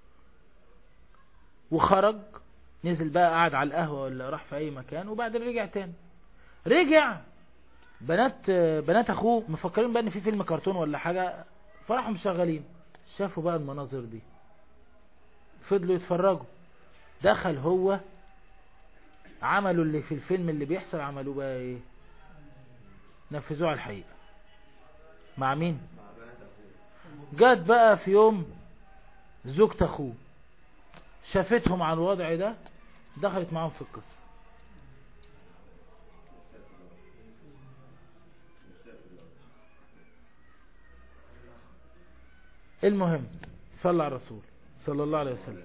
وخرج، نزل بقى قعد على القهوة ولا راح في اي مكان، وبعدين رجع تاني. رجع بنات بنات اخوه مفكرين بقى ان في فيلم كرتون ولا حاجة، فراحوا مشغلين، شافوا بقى المناظر دي، فضلوا يتفرجوا. دخل هو، عملوا اللي في الفيلم اللي بيحصل، عملوا بقى ايه؟ نفذوه على الحقيقة. مع مين؟ جات بقى في يوم زوجة اخوه شافتهم على الوضع ده، دخلت معاهم في القصة. المهم صلى على الرسول صلى الله عليه وسلم.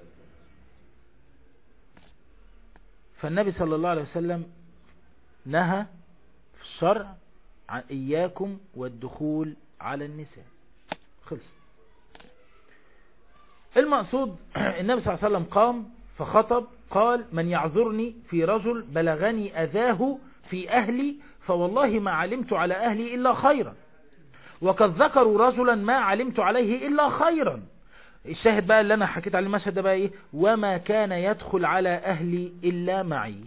فالنبي صلى الله عليه وسلم نهى في الشرع عن إياكم والدخول على النساء. خلص. المقصود النبي صلى الله عليه وسلم قام فخطب، قال من يعذرني في رجل بلغني أذاه في أهلي فوالله ما علمت على أهلي إلا خيرا، وقد ذكروا رجلا ما علمت عليه إلا خيرا. الشاهد بقى اللي أنا حكيت على المشهد ده بقى إيه؟ وما كان يدخل على أهلي إلا معي.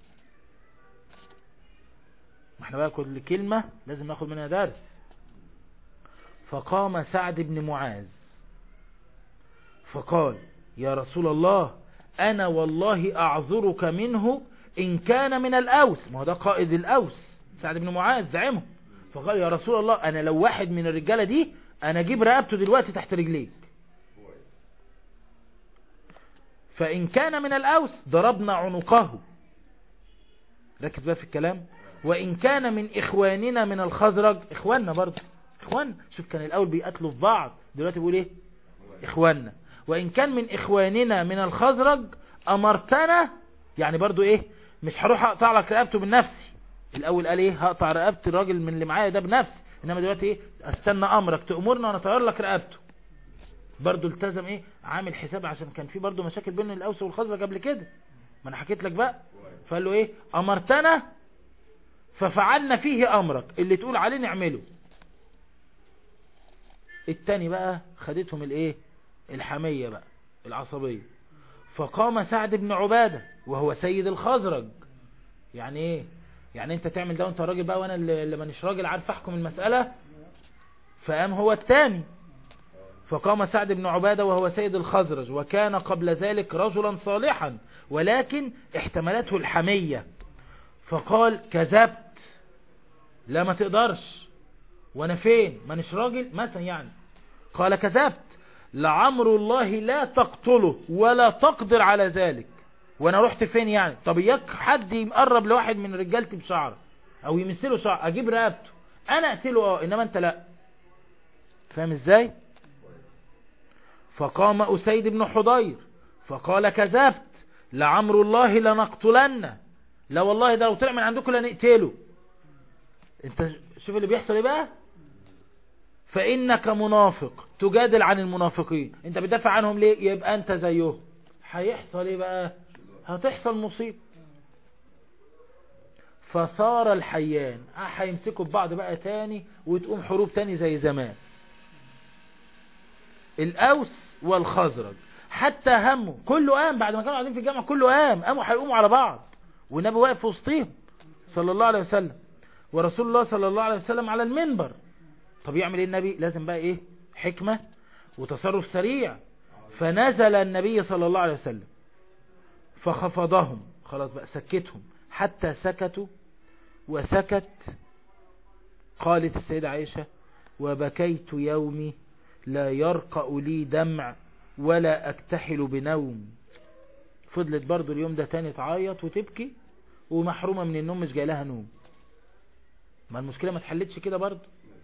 احنا بقى كل كلمة لازم ناخد منها درس. فقام سعد بن معاذ فقال يا رسول الله أنا والله أعذرك منه إن كان من الأوس. ما هو ده قائد الأوس سعد بن معاذ زعمه. فقال يا رسول الله أنا لو واحد من الرجالة دي أنا أجيب رقبته دلوقتي تحت رجليك، فإن كان من الأوس ضربنا عنقه. ركز بقى في الكلام. وإن كان من إخواننا من الخزرج، إخواننا برضه إخواننا، شوف كان الأول بيقتلوا في بعض، دلوقتي بيقول إيه؟ إخواننا. وإن كان من إخواننا من الخزرج امرتنا، يعني برضو ايه، مش هروح اقطع لك رقبته بنفسي. الاول قال ايه، هقطع رقبة الراجل من اللي معايا ده بنفسي، انما دلوقتي ايه، استنى امرك تأمرنا وانا اطير لك رقبته. برضو التزم ايه، عامل حساب، عشان كان في برضو مشاكل بين الاوس والخزرج قبل كده، ما انا حكيت لك بقى. فقال له ايه، امرتنا ففعلنا فيه امرك، اللي تقول عليه نعمله. التاني بقى خدتهم الايه، الحمية بقى، العصبية. فقام سعد بن عبادة وهو سيد الخزرج. يعني ايه، يعني انت تعمل ده وانت راجل بقى، وانا اللي مانيش راجل عارف احكم المسألة. فقام هو التاني. فقام سعد بن عبادة وهو سيد الخزرج، وكان قبل ذلك رجلا صالحا، ولكن احتملته الحمية. فقال كذبت، لا ما تقدرش، وانا فين مانيش راجل مثلا يعني. قال كذبت، لعمر الله لا تقتله ولا تقدر على ذلك. وانا رحت فين يعني؟ طب اياك حد يقرب لواحد من رجالتي بشعر او يمثله شعر اجيب رقبته، انا اقتله اه، انما انت لا. فاهم ازاي؟ فقام أسيد بن حضير فقال كذبت، لعمر الله لنقتلن، لا والله ده لو طلع من عندكم لنقتله. انت شوف اللي بيحصل ايه بقى. فإنك منافق تجادل عن المنافقين، انت بتدافع عنهم ليه؟ يبقى انت زيهم. هيحصل ايه بقى؟ هتحصل مصيبة. فصار الحيان، هيمسكوا ببعض بقى تاني، وتقوم حروب تاني زي زمان. الأوس والخزرج حتى هموا، كله قام بعد ما كانوا قاعدين في الجامعة، كله قام، قاموا هيقوموا على بعض، والنبي واقف في وسطهم صلى الله عليه وسلم، ورسول الله صلى الله عليه وسلم على المنبر. طب يعمل ايه النبي؟ لازم بقى ايه، حكمة وتصرف سريع. فنزل النبي صلى الله عليه وسلم فخفضهم، خلاص بقى سكتهم حتى سكتوا وسكت. قالت السيدة عائشة وبكيت يومي لا يرقأ لي دمع ولا أكتحل بنوم. فضلت برضو اليوم ده تاني تعيط وتبكي، ومحرومة من النوم، مش جاي لها نوم. ما المشكلة ما تحلتش كده برضو.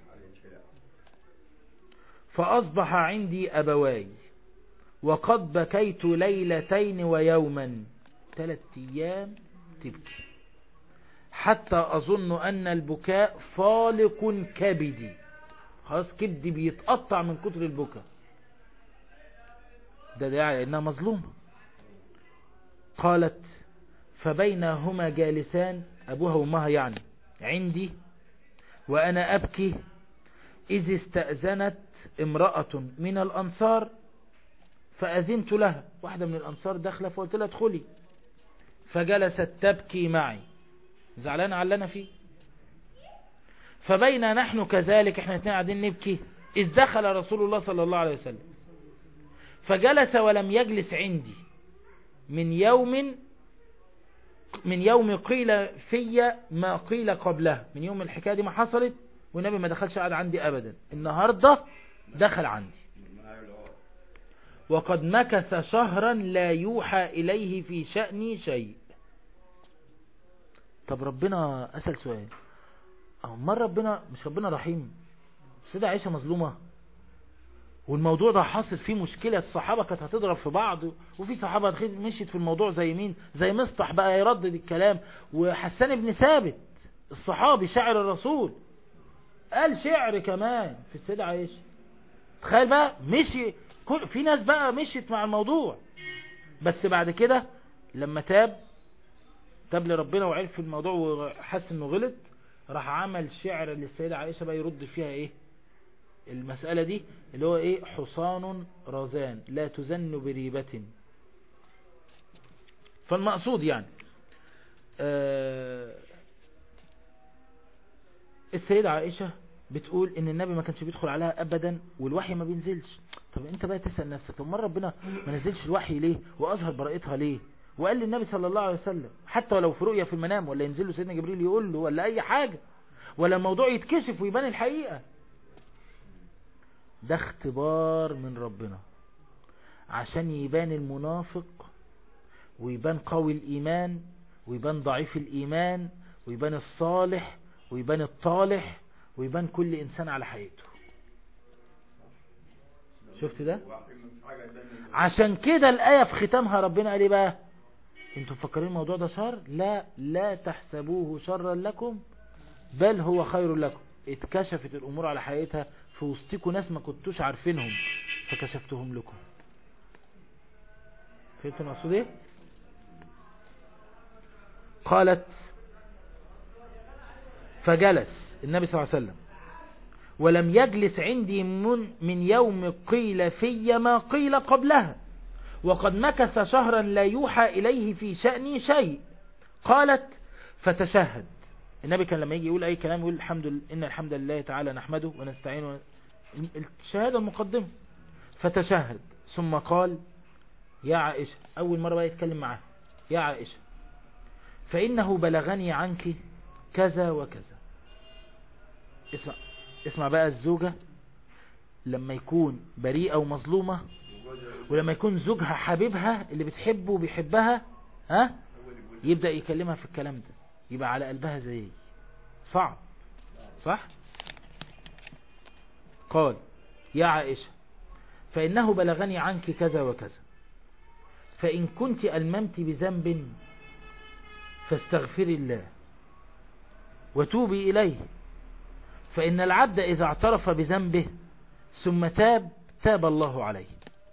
فأصبح عندي أبواي وقد بكيت ليلتين ويوما، ثلاث أيام تبكي، حتى أظن أن البكاء فالق كبدي، خلاص كبدي بيتقطع من كتر البكاء. ده داعي انها مظلومة. قالت فبينهما جالسان، ابوها وامها يعني عندي وانا ابكي، اذ استأذنت امرأة من الانصار فاذنت لها. واحدة من الانصار داخلة فقلت لها ادخلي، فجلست تبكي معي، زعلانة على اللي انا فيه. فبين نحن كذلك، احنا الاثنين قاعدين نبكي، اذ دخل رسول الله صلى الله عليه وسلم فجلس ولم يجلس عندي من يوم من يوم قيل في ما قيل قبلها، من يوم الحكاية دي ما حصلت والنبي ما دخلش قاعد عندي ابدا، النهاردة دخل عندي. وقد مكث شهرا لا يوحى اليه في شأني شيء. طب ربنا اسأل سؤال، امال ربنا مش ربنا رحيم؟ سيدة عائشة مظلومة، والموضوع ده حاصل فيه مشكلة، الصحابة كانت هتضرب في بعض، وفي صحابة مشيت في الموضوع زي مين، زي مصطح بقى يردد الكلام، وحسان بن ثابت الصحابي شاعر الرسول قال شعر كمان في السيدة عائشة. تخيل بقى، مشي كل في ناس بقى مشيت مع الموضوع، بس بعد كده لما تاب تاب لربنا وعرف الموضوع وحس انه غلط، راح عمل شعر للسيدة عائشة بقى يرد فيها ايه المسألة دي، اللي هو ايه، حصان رزان لا تزن بريبة. فالمقصود يعني آه السيدة عائشة بتقول ان النبي ما كانش بيدخل عليها ابدا والوحي ما بينزلش. طب انت بقى تسأل نفسك، طب مرة ربنا ما نزلش الوحي ليه واظهر براءتها ليه، وقال للنبي صلى الله عليه وسلم حتى ولو في رؤية في المنام، ولا ينزل له سيدنا جبريل يقول له، ولا اي حاجة، ولا الموضوع يتكشف ويبان الحقيقة. ده اختبار من ربنا عشان يبان المنافق ويبان قوي الإيمان ويبان ضعيف الإيمان ويبان الصالح ويبان الطالح ويبان كل إنسان على حقيقته. شفت ده؟ عشان كده الآية في ختامها ربنا قال ايه بقى؟ انتم مفكرين الموضوع ده شر؟ لا، لا تحسبوه شرا لكم بل هو خير لكم. اتكشفت الامور على حقيقتها في وسطكم، ناس ما كنتوش عارفينهم فكشفتهم لكم. فهمت المقصود ايه؟ قالت فجلس النبي صلى الله عليه وسلم ولم يجلس عندي من, من يوم قيل في ما قيل قبلها، وقد مكث شهرا لا يوحى إليه في شأني شيء. قالت فتشهد. النبي كان لما يجي يقول أي كلام يقول الحمد لله، إن الحمد لله تعالى نحمده ونستعينه، الشهادة المقدمة. فتشهد ثم قال يا عائشة، أول مرة بقى يتكلم معها، يا عائشة فإنه بلغني عنك كذا وكذا. اسمع اسمع بقى، الزوجة لما يكون بريئة ومظلومة، ولما يكون زوجها حبيبها اللي بتحبه وبيحبها، ها يبدأ يكلمها في الكلام ده، يبقى على قلبها زي صعب، صح؟ قال يا عائشة فإنه بلغني عنك كذا وكذا، فإن كنت ألممت بذنب فاستغفري الله وتوبي إليه، فإن العبد إذا اعترف بذنبه ثم تاب تاب الله عليه.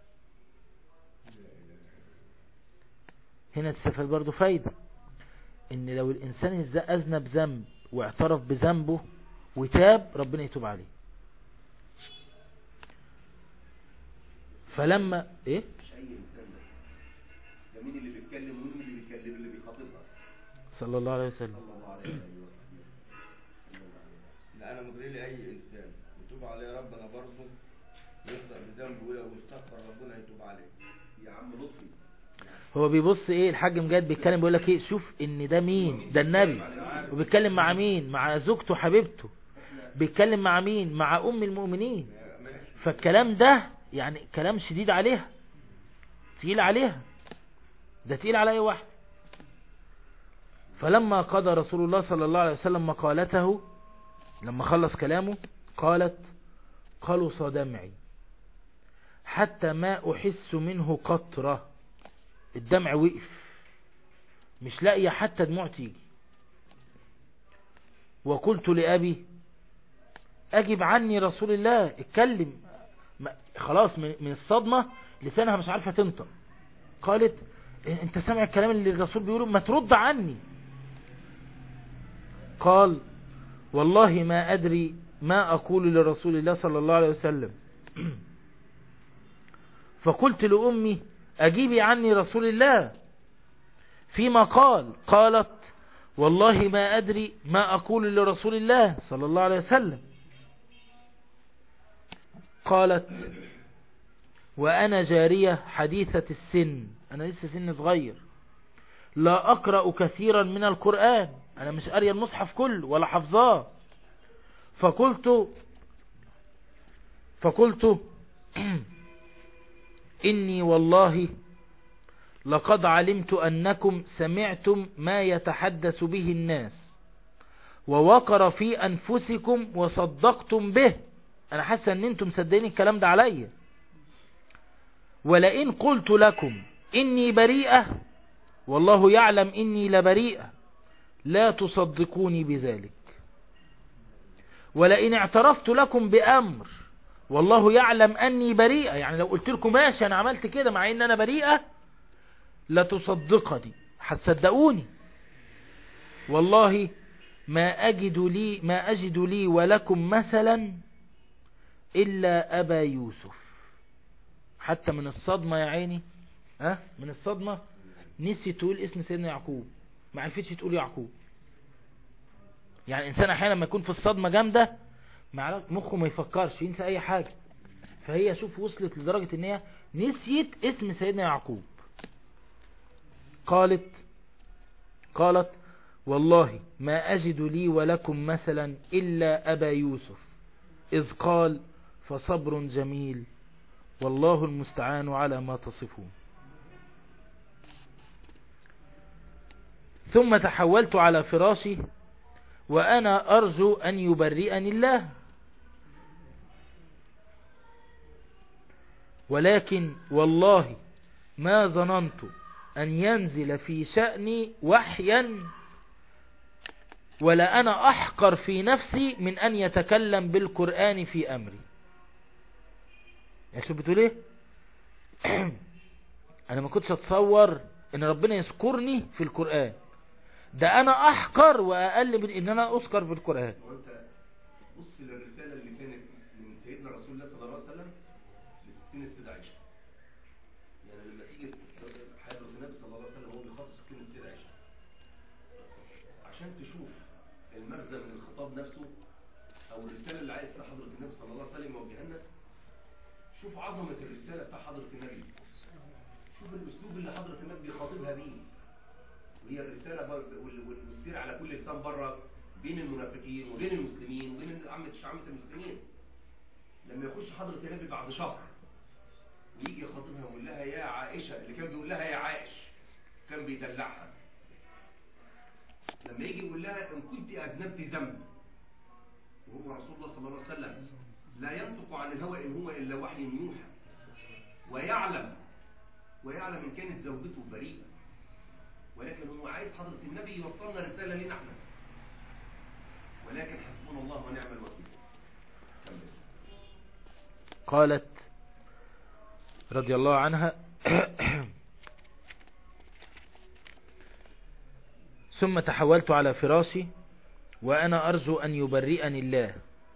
هنا تستفاد برضو فايدة، ان لو الانسان اذنب ذنب واعترف بذنبه وتاب ربنا يتوب عليه. فلما ايه مش اي انسان ده مين اللي بيتكلم ومين اللي بيتكلم اللي بيخاطبها؟ صلى الله عليه وسلم. صلى الله عليه وسلم. لا انا مدري لي اي انسان يتوب عليه ربنا برضه، يخطئ بذنبه ويستغفر ربنا يتوب عليه. يا عم لطفي هو بيبص ايه الحاج مجاد بيتكلم بيقول لك ايه، شوف ان ده مين، ده النبي، وبيتكلم مع مين، مع زوجته حبيبته، بيتكلم مع مين، مع ام المؤمنين. فالكلام ده يعني كلام شديد عليها، تقيل عليها، ده تقيل على اي واحد. فلما قضى رسول الله صلى الله عليه وسلم مقالته، لما خلص كلامه قالت قلص دمعي حتى ما احس منه قطرة. الدمع وقف، مش لاقيه حتى دموع تيجي. وقلت لأبي أجب عني رسول الله، اتكلم، خلاص من الصدمة لسانها مش عارفة تنطق. قالت انت سامع الكلام اللي الرسول بيقوله، ما ترد عني. قال والله ما أدري ما أقول لرسول الله صلى الله عليه وسلم. فقلت لأمي أجيبي عني رسول الله فيما قال. قالت والله ما أدري ما أقول لرسول الله صلى الله عليه وسلم. قالت وأنا جارية حديثة السن، أنا لسه سن صغير، لا أقرأ كثيرا من القرآن، أنا مش قارية المصحف كله ولا حفظاه. فقلت فقلت إني والله لقد علمت أنكم سمعتم ما يتحدث به الناس ووقر في أنفسكم وصدقتم به. أنا حاسة أن أنتم مصدقين الكلام ده عليا. ولئن قلت لكم إني بريئة والله يعلم إني لبريئة لا تصدقوني بذلك. ولئن اعترفت لكم بأمر والله يعلم أني بريئة، يعني لو قلت لكم ماشي أنا عملت كده مع إن أنا بريئة لا تصدقني، هتصدقوني. والله ما أجد لي ما أجد لي ولكم مثلا إلا أبا يوسف. حتى من الصدمة يا عيني، ها من الصدمة نسي تقول اسم سيدنا يعقوب، ما عرفتش تقول يعقوب. يعني الإنسان أحيانا لما يكون في الصدمة جامدة مخه ما يفكرش، ينسى أي حاجة. فهي شوف وصلت لدرجة إن هي نسيت اسم سيدنا يعقوب. قالت قالت والله ما أجد لي ولكم مثلا إلا أبا يوسف إذ قال فصبر جميل والله المستعان على ما تصفون. ثم تحولت على فراشي وأنا أرجو أن يبرئني الله، ولكن والله ما ظننت أن ينزل في شأني وحيا ولا أنا أحقر في نفسي من أن يتكلم بالقرآن في أمري. يعني شو بتقول ايه؟ أنا ما كنتش أتصور أن ربنا يذكرني في القرآن، ده أنا أحقر وأقل من أن أنا أذكر في القرآن. وانت بص للرسالة اللي كانت من سيدنا رسول الله صلى الله عليه وسلم لستين السيدة عائشة. يعني لما تيجي حضرة النبي صلى الله عليه وسلم هو بيخصص ستين السيدة عائشة عشان تشوف المغزى من الخطاب نفسه او الرسالة اللي عايز حضرة النبي صلى الله عليه وسلم يوجهها لنا. شوف عظمة الرسالة بتاع حضرة النبي، شوف الاسلوب اللي حضرة النبي بيخاطبها بيه، وهي الرسالة والسير على كل لسان بره بين المنافقين وبين المسلمين وبين عامة عامة المسلمين. لما يخش حضرة النبي بعد شهر ويجي يخاطبها ويقول لها يا عائشة، اللي كان بيقول لها يا عائش كان بيدلعها. لما يجي يقول لها ان كنت اذنبت ذنب، وهو رسول الله صلى الله عليه وسلم لا ينطق عن الهوى ان هو الا وحي يوحى، ويعلم ويعلم ان كانت زوجته بريئة، ولكن هو عايز حضرة النبي يوصلنا رسالة لنا احنا، ولكن حسبنا الله ونعم الوكيل. قالت رضي الله عنها ثم تحولت على فراشي وأنا أرجو أن يبرئني الله،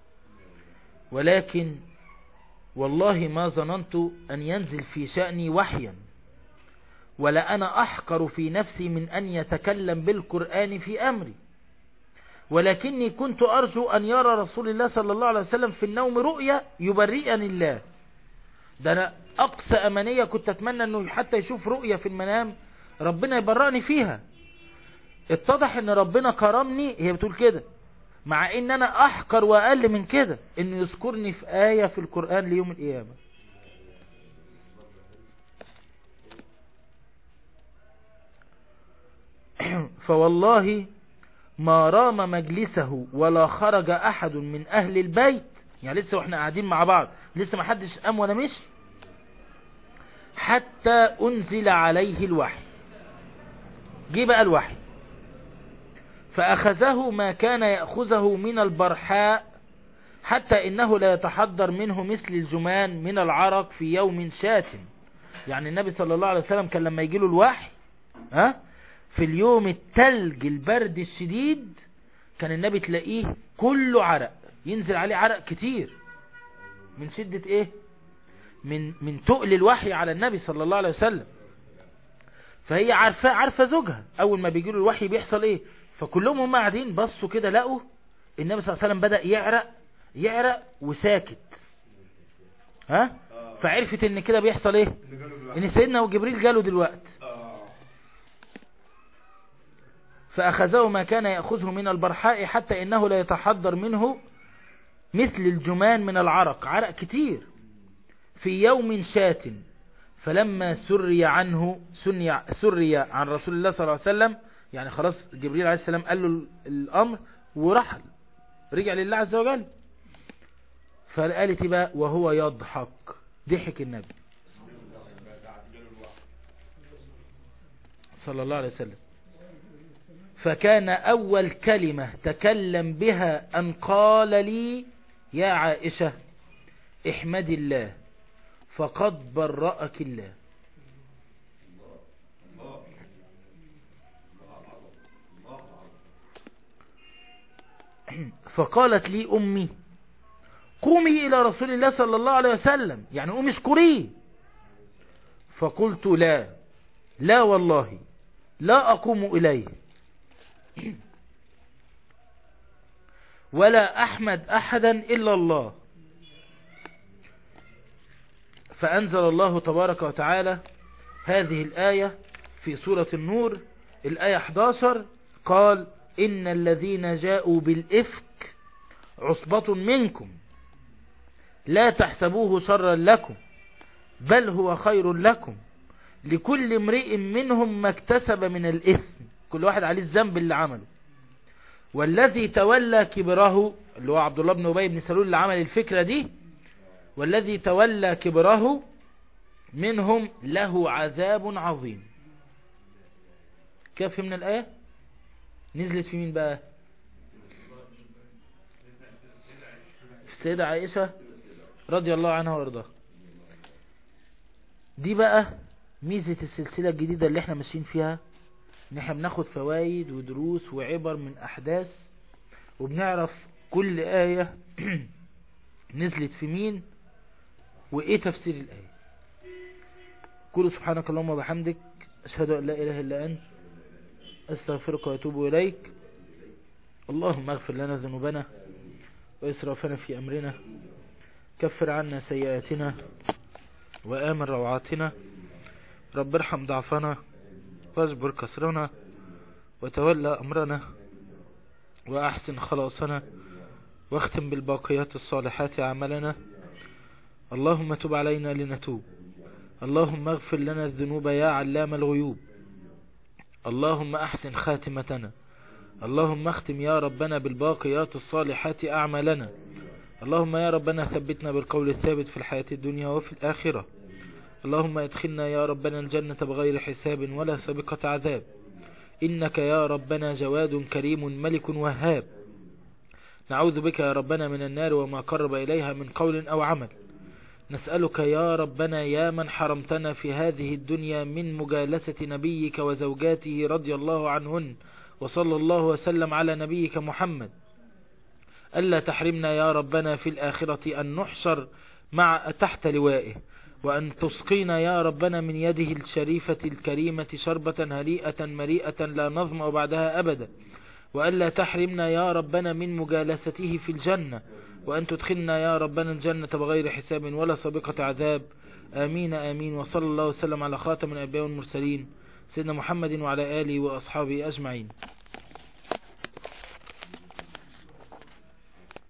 ولكن والله ما ظننت أن ينزل في شأني وحيا ولا أنا أحقر في نفسي من أن يتكلم بالقرآن في أمري، ولكني كنت أرجو أن يرى رسول الله صلى الله عليه وسلم في النوم رؤيا يبرئني الله. ده أنا أقصى أمانية كنت أتمنى أنه حتى يشوف رؤيا في المنام ربنا يبرئني فيها. اتضح أن ربنا كرمني، هي بتقول كده، مع أن أنا أحقر وأقل من كده أنه يذكرني في آية في القرآن ليوم القيامة. فوالله ما رام مجلسه ولا خرج أحد من أهل البيت، يعني لسه واحنا قاعدين مع بعض لسه ما حدش قام ولا مشي، حتى أنزل عليه الوحي. جه بقى الوحي فأخذه ما كان يأخذه من البرحاء حتى إنه لا يتحضر منه مثل الجمان من العرق في يوم شاتم. يعني النبي صلى الله عليه وسلم كان لما يجيله الوحي ها في اليوم التلج البرد الشديد كان النبي تلاقيه كله عرق، ينزل عليه عرق كتير من شدة ايه من من تقل الوحي على النبي صلى الله عليه وسلم. فهي عارفة عارفة زوجها اول ما بيجيله الوحي بيحصل ايه، فكلهم هم قاعدين بصوا كده لقوا النبي صلى الله عليه وسلم بدأ يعرق يعرق وساكت ها فعرفت ان كده بيحصل ايه، ان سيدنا وجبريل جاله دلوقتي. فأخذه ما كان يأخذه من البرحاء حتى إنه لا يتحضر منه مثل الجمان من العرق، عرق كتير في يوم شات. فلما سري عنه سري عن رسول الله صلى الله عليه وسلم، يعني خلاص جبريل عليه السلام قال له الأمر ورحل رجع لله عز وجل. فقالت بقى وهو يضحك، ضحك النبي صلى الله عليه وسلم. فكان أول كلمة تكلم بها أن قال لي يا عائشة احمد الله فقد برأك الله. فقالت لي أمي قومي إلى رسول الله صلى الله عليه وسلم، يعني قومي اشكريه. فقلت لا لا والله لا أقوم إليه ولا أحمد أحدا إلا الله. فأنزل الله تبارك وتعالى هذه الآية في سورة النور الآية إحدى عشر، قال إن الذين جاءوا بالإفك عصبة منكم لا تحسبوه شرا لكم بل هو خير لكم لكل امرئ منهم ما اكتسب من الإثم، كل واحد عليه الذنب اللي عمله. والذي تولى كبره اللي هو عبد الله بن أبي بن سلول اللي عمل الفكرة دي، والذي تولى كبره منهم له عذاب عظيم. كده فهمنا الآية. نزلت في مين بقى؟ في السيدة عائشة رضي الله عنها وارضاها. دي بقى ميزة السلسلة الجديدة اللي احنا ماشيين فيها، ان احنا بناخد فوائد ودروس وعبر من احداث، وبنعرف كل آية نزلت في مين وايه تفسير الآية. قل سبحانك اللهم وبحمدك اشهد ان لا اله الا انت استغفرك واتوب اليك. اللهم اغفر لنا ذنوبنا واسرافنا في امرنا، كفر عنا سيئاتنا وآمن روعاتنا، رب ارحم ضعفنا واجبر كسرنا وتولى أمرنا وأحسن خلاصنا، واختم بالباقيات الصالحات عملنا. اللهم تب علينا لنتوب، اللهم اغفر لنا الذنوب يا علام الغيوب، اللهم أحسن خاتمتنا، اللهم اختم يا ربنا بالباقيات الصالحات أعمالنا. اللهم يا ربنا ثبتنا بالقول الثابت في الحياة الدنيا وفي الآخرة. اللهم ادخلنا يا ربنا الجنة بغير حساب ولا سابقة عذاب، إنك يا ربنا جواد كريم ملك وهاب. نعوذ بك يا ربنا من النار وما قرب إليها من قول أو عمل. نسألك يا ربنا يا من حرمتنا في هذه الدنيا من مجالسة نبيك وزوجاته رضي الله عنهن وصلى الله وسلم على نبيك محمد، ألا تحرمنا يا ربنا في الآخرة أن نحشر مع تحت لوائه، وأن تسقينا يا ربنا من يده الشريفة الكريمة شربة هنيئة مريئة لا نظمأ بعدها أبدا، وألا تحرمنا يا ربنا من مجالسته في الجنة، وأن تدخلنا يا ربنا الجنة بغير حساب ولا سابقة عذاب. آمين آمين. وصلى الله وسلم على خاتم الأنبياء والمرسلين سيدنا محمد وعلى آله وأصحابه أجمعين.